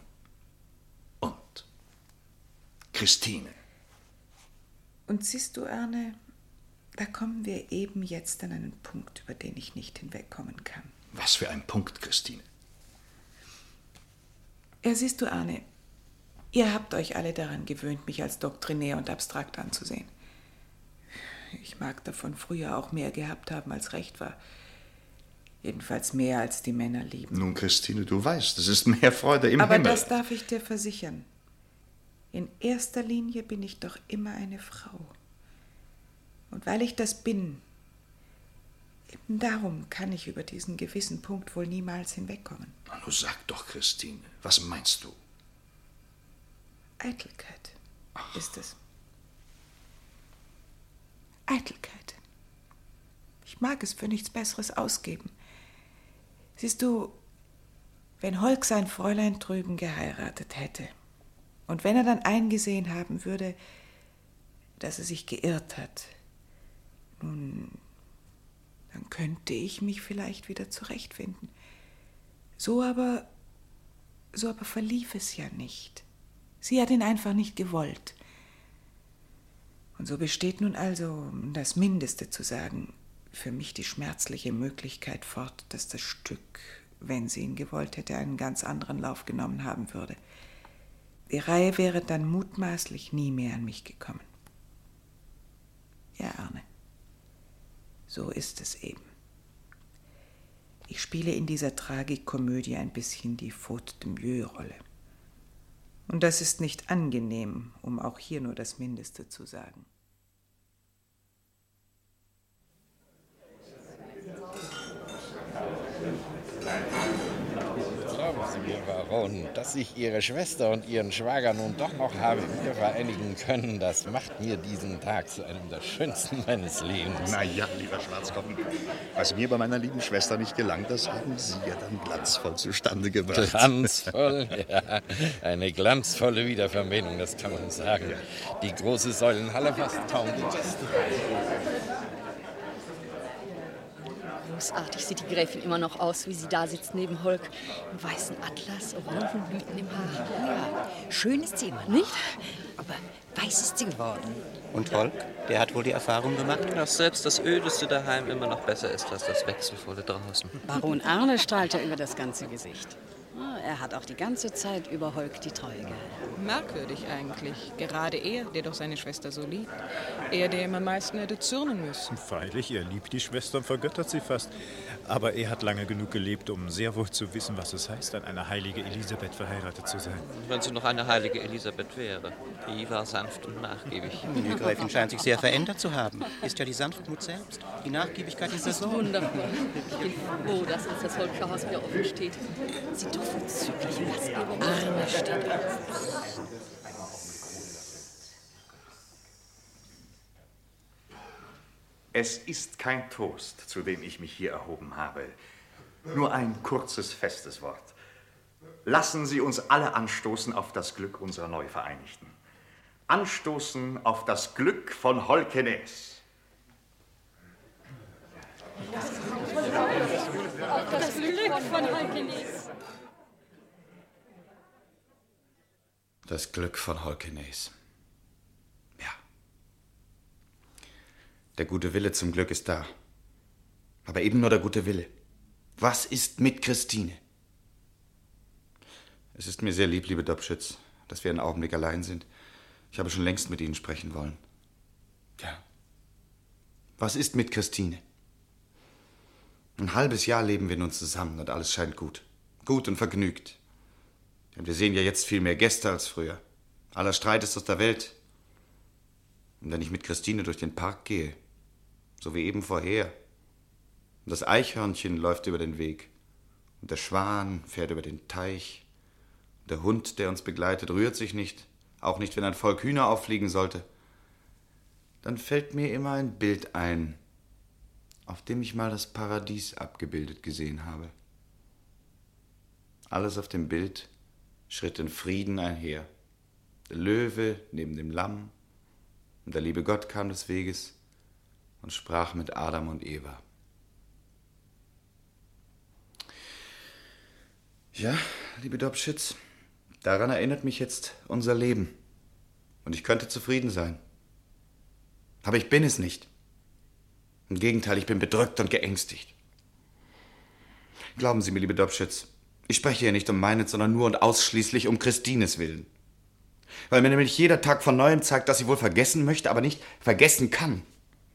Und? Christine. Und siehst du, Arne, da kommen wir eben jetzt an einen Punkt, über den ich nicht hinwegkommen kann. Was für ein Punkt, Christine? Ja, siehst du, Arne, ihr habt euch alle daran gewöhnt, mich als doktrinär und abstrakt anzusehen. Ich mag davon früher auch mehr gehabt haben, als recht war. Jedenfalls mehr, als die Männer lieben. Nun, Christine, du weißt, es ist mehr Freude im Aber Himmel. das darf ich dir versichern. In erster Linie bin ich doch immer eine Frau. Und weil ich das bin, eben darum kann ich über diesen gewissen Punkt wohl niemals hinwegkommen. Nu sag doch, Christine, was meinst du? Eitelkeit Ach. ist es. Eitelkeit. Ich mag es für nichts Besseres ausgeben. Siehst du, wenn Holk sein Fräulein drüben geheiratet hätte und wenn er dann eingesehen haben würde, dass er sich geirrt hat, nun, dann könnte ich mich vielleicht wieder zurechtfinden. So aber, so aber verlief es ja nicht. Sie hat ihn einfach nicht gewollt. Und so besteht nun also, um das Mindeste zu sagen, für mich die schmerzliche Möglichkeit fort, dass das Stück, wenn sie ihn gewollt hätte, einen ganz anderen Lauf genommen haben würde. Die Reihe wäre dann mutmaßlich nie mehr an mich gekommen. Ja, Arne, so ist es eben. Ich spiele in dieser Tragikomödie ein bisschen die Faute de mieux-Rolle. Und das ist nicht angenehm, um auch hier nur das Mindeste zu sagen. Glauben Sie mir, Baron, dass ich Ihre Schwester und Ihren Schwager nun doch noch habe wieder vereinigen können, das macht mir diesen Tag zu einem der schönsten meines Lebens. Na ja, lieber Schwarzkoppen, was mir bei meiner lieben Schwester nicht gelang, das haben Sie ja dann glanzvoll zustande gebracht. Glanzvoll, ja. Eine glanzvolle Wiederverbindung, das kann man sagen. Ja. Die große Säulenhalle fast kaum die Gäste. Großartig sieht die Gräfin immer noch aus, wie sie da sitzt neben Holk. Im weißen Atlas, Orangenblüten im Haar. Ja, schön ist sie immer, nicht? Aber weiß ist sie geworden. Und Holk, der hat wohl die Erfahrung gemacht, dass selbst das Ödeste daheim immer noch besser ist als das Wechselvolle draußen. Baron Arne strahlt ja über das ganze Gesicht. Ah, er hat auch die ganze Zeit über Holk die Treue gehalten. Merkwürdig eigentlich. Gerade er, der doch seine Schwester so liebt. Er, der ihm am meisten hätte zürnen müssen. Freilich, er liebt die Schwester und vergöttert sie fast. Aber er hat lange genug gelebt, um sehr wohl zu wissen, was es heißt, an eine heilige Elisabeth verheiratet zu sein. Wenn sie noch eine heilige Elisabeth wäre. Die war sanft und nachgiebig. Die Gräfin scheint sich sehr verändert zu haben. Ist ja die Sanftmut selbst. Die Nachgiebigkeit ist Das das ist wunderbar. Ich bin froh, dass uns das Holker Haus wieder offen steht. Sie tut vorzügliche Gastgeber. Arne steht auf. Es ist kein Toast, zu dem ich mich hier erhoben habe. Nur ein kurzes, festes Wort. Lassen Sie uns alle anstoßen auf das Glück unserer Neuvereinigten. Anstoßen auf das Glück von Holkenes. Auf das Glück von Holkenes. Das Glück von Holkenes. Ja. Der gute Wille zum Glück ist da. Aber eben nur der gute Wille. Was ist mit Christine? Es ist mir sehr lieb, liebe Dobschütz, dass wir einen Augenblick allein sind. Ich habe schon längst mit Ihnen sprechen wollen. Ja. Was ist mit Christine? Ein halbes Jahr leben wir nun zusammen und alles scheint gut. Gut und vergnügt. Denn wir sehen ja jetzt viel mehr Gäste als früher. Aller Streit ist aus der Welt. Und wenn ich mit Christine durch den Park gehe, so wie eben vorher, und das Eichhörnchen läuft über den Weg, und der Schwan fährt über den Teich, und der Hund, der uns begleitet, rührt sich nicht, auch nicht, wenn ein Volk Hühner auffliegen sollte, dann fällt mir immer ein Bild ein, auf dem ich mal das Paradies abgebildet gesehen habe. Alles auf dem Bild schritt in Frieden einher. Der Löwe neben dem Lamm, und der liebe Gott kam des Weges und sprach mit Adam und Eva. Ja, liebe Dobschütz, daran erinnert mich jetzt unser Leben. Und ich könnte zufrieden sein. Aber ich bin es nicht. Im Gegenteil, ich bin bedrückt und geängstigt. Glauben Sie mir, liebe Dobschütz, ich spreche hier nicht um meinen, sondern nur und ausschließlich um Christines Willen. Weil mir nämlich jeder Tag von Neuem zeigt, dass sie wohl vergessen möchte, aber nicht vergessen kann.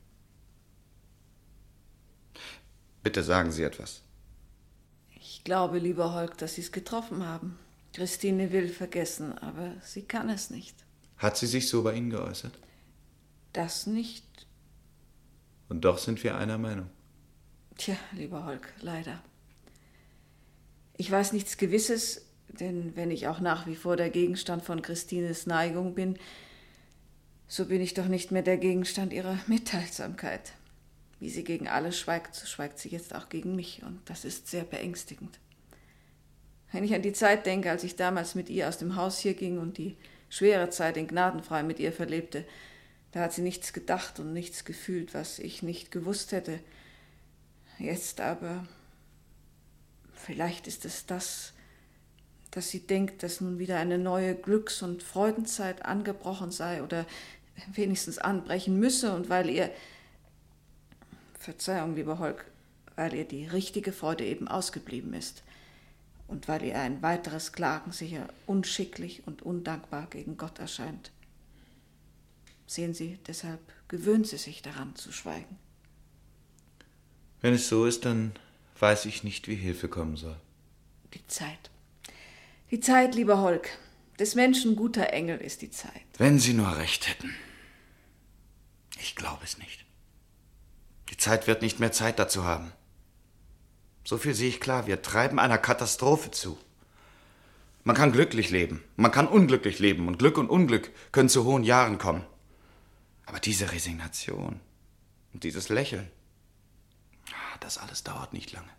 Bitte sagen Sie etwas. Ich glaube, lieber Holk, dass Sie es getroffen haben. Christine will vergessen, aber sie kann es nicht. Hat sie sich so bei Ihnen geäußert? Das nicht. Und doch sind wir einer Meinung. Tja, lieber Holk, leider. Ich weiß nichts Gewisses, denn wenn ich auch nach wie vor der Gegenstand von Christines Neigung bin, so bin ich doch nicht mehr der Gegenstand ihrer Mitteilsamkeit. Wie sie gegen alle schweigt, so schweigt sie jetzt auch gegen mich, und das ist sehr beängstigend. Wenn ich an die Zeit denke, als ich damals mit ihr aus dem Haus hier ging und die schwere Zeit in Gnadenfrei mit ihr verlebte, da hat sie nichts gedacht und nichts gefühlt, was ich nicht gewusst hätte. Jetzt aber, vielleicht ist es das, dass sie denkt, dass nun wieder eine neue Glücks- und Freudenzeit angebrochen sei oder wenigstens anbrechen müsse, und weil ihr, Verzeihung, lieber Holk, weil ihr die richtige Freude eben ausgeblieben ist und weil ihr ein weiteres Klagen sicher unschicklich und undankbar gegen Gott erscheint. Sehen Sie, deshalb gewöhnt sie sich daran zu schweigen. Wenn es so ist, dann weiß ich nicht, wie Hilfe kommen soll. Die Zeit. Die Zeit, lieber Holk. Des Menschen guter Engel ist die Zeit. Wenn Sie nur recht hätten. Ich glaube es nicht. Die Zeit wird nicht mehr Zeit dazu haben. So viel sehe ich klar, wir treiben einer Katastrophe zu. Man kann glücklich leben, man kann unglücklich leben, und Glück und Unglück können zu hohen Jahren kommen. Aber diese Resignation und dieses Lächeln, das alles dauert nicht lange.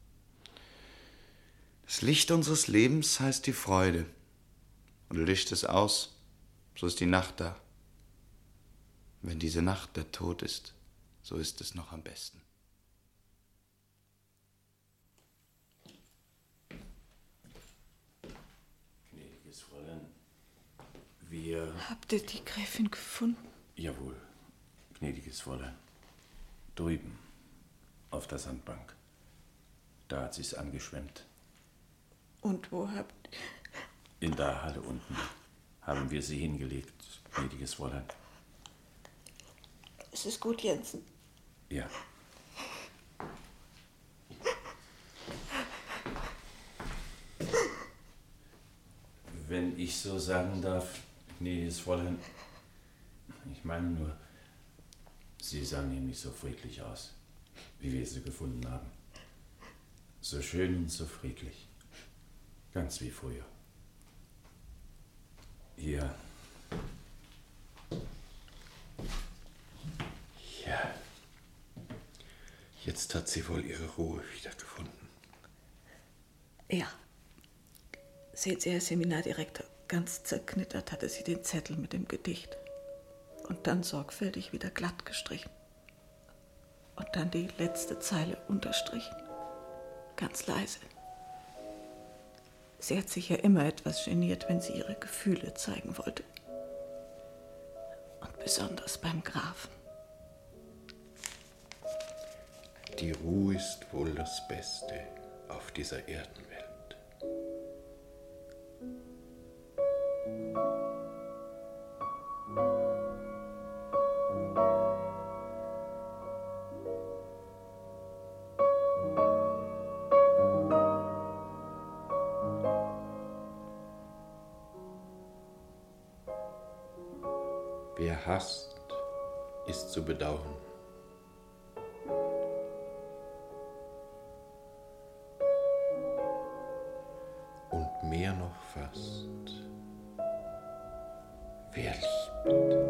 Das Licht unseres Lebens heißt die Freude. Und löscht es aus, so ist die Nacht da. Wenn diese Nacht der Tod ist, so ist es noch am besten. Gnädiges Fräulein, wir... Habt ihr die Gräfin gefunden? Jawohl, gnädiges Fräulein. Drüben, auf der Sandbank. Da hat sie's angeschwemmt. Und wo habt... In der Halle unten haben wir sie hingelegt, gnädiges Fräulein. Es ist gut, Jensen. Ja. Wenn ich so sagen darf, gnädiges Fräulein, ich meine nur, sie sah nämlich so friedlich aus, wie wir sie gefunden haben. So schön und so friedlich. Ganz wie früher. Ja. Ja. Jetzt hat sie wohl ihre Ruhe wiedergefunden. Ja. Sehen Sie, Herr Seminardirektor, ganz zerknittert hatte sie den Zettel mit dem Gedicht. Und dann sorgfältig wieder glatt gestrichen. Und dann die letzte Zeile unterstrichen. Ganz leise. Sie hat sich ja immer etwas geniert, wenn sie ihre Gefühle zeigen wollte. Und besonders beim Grafen. Die Ruhe ist wohl das Beste auf dieser Erdenwelt. Wer hasst, ist zu bedauern. Und mehr noch fast, wer liebt.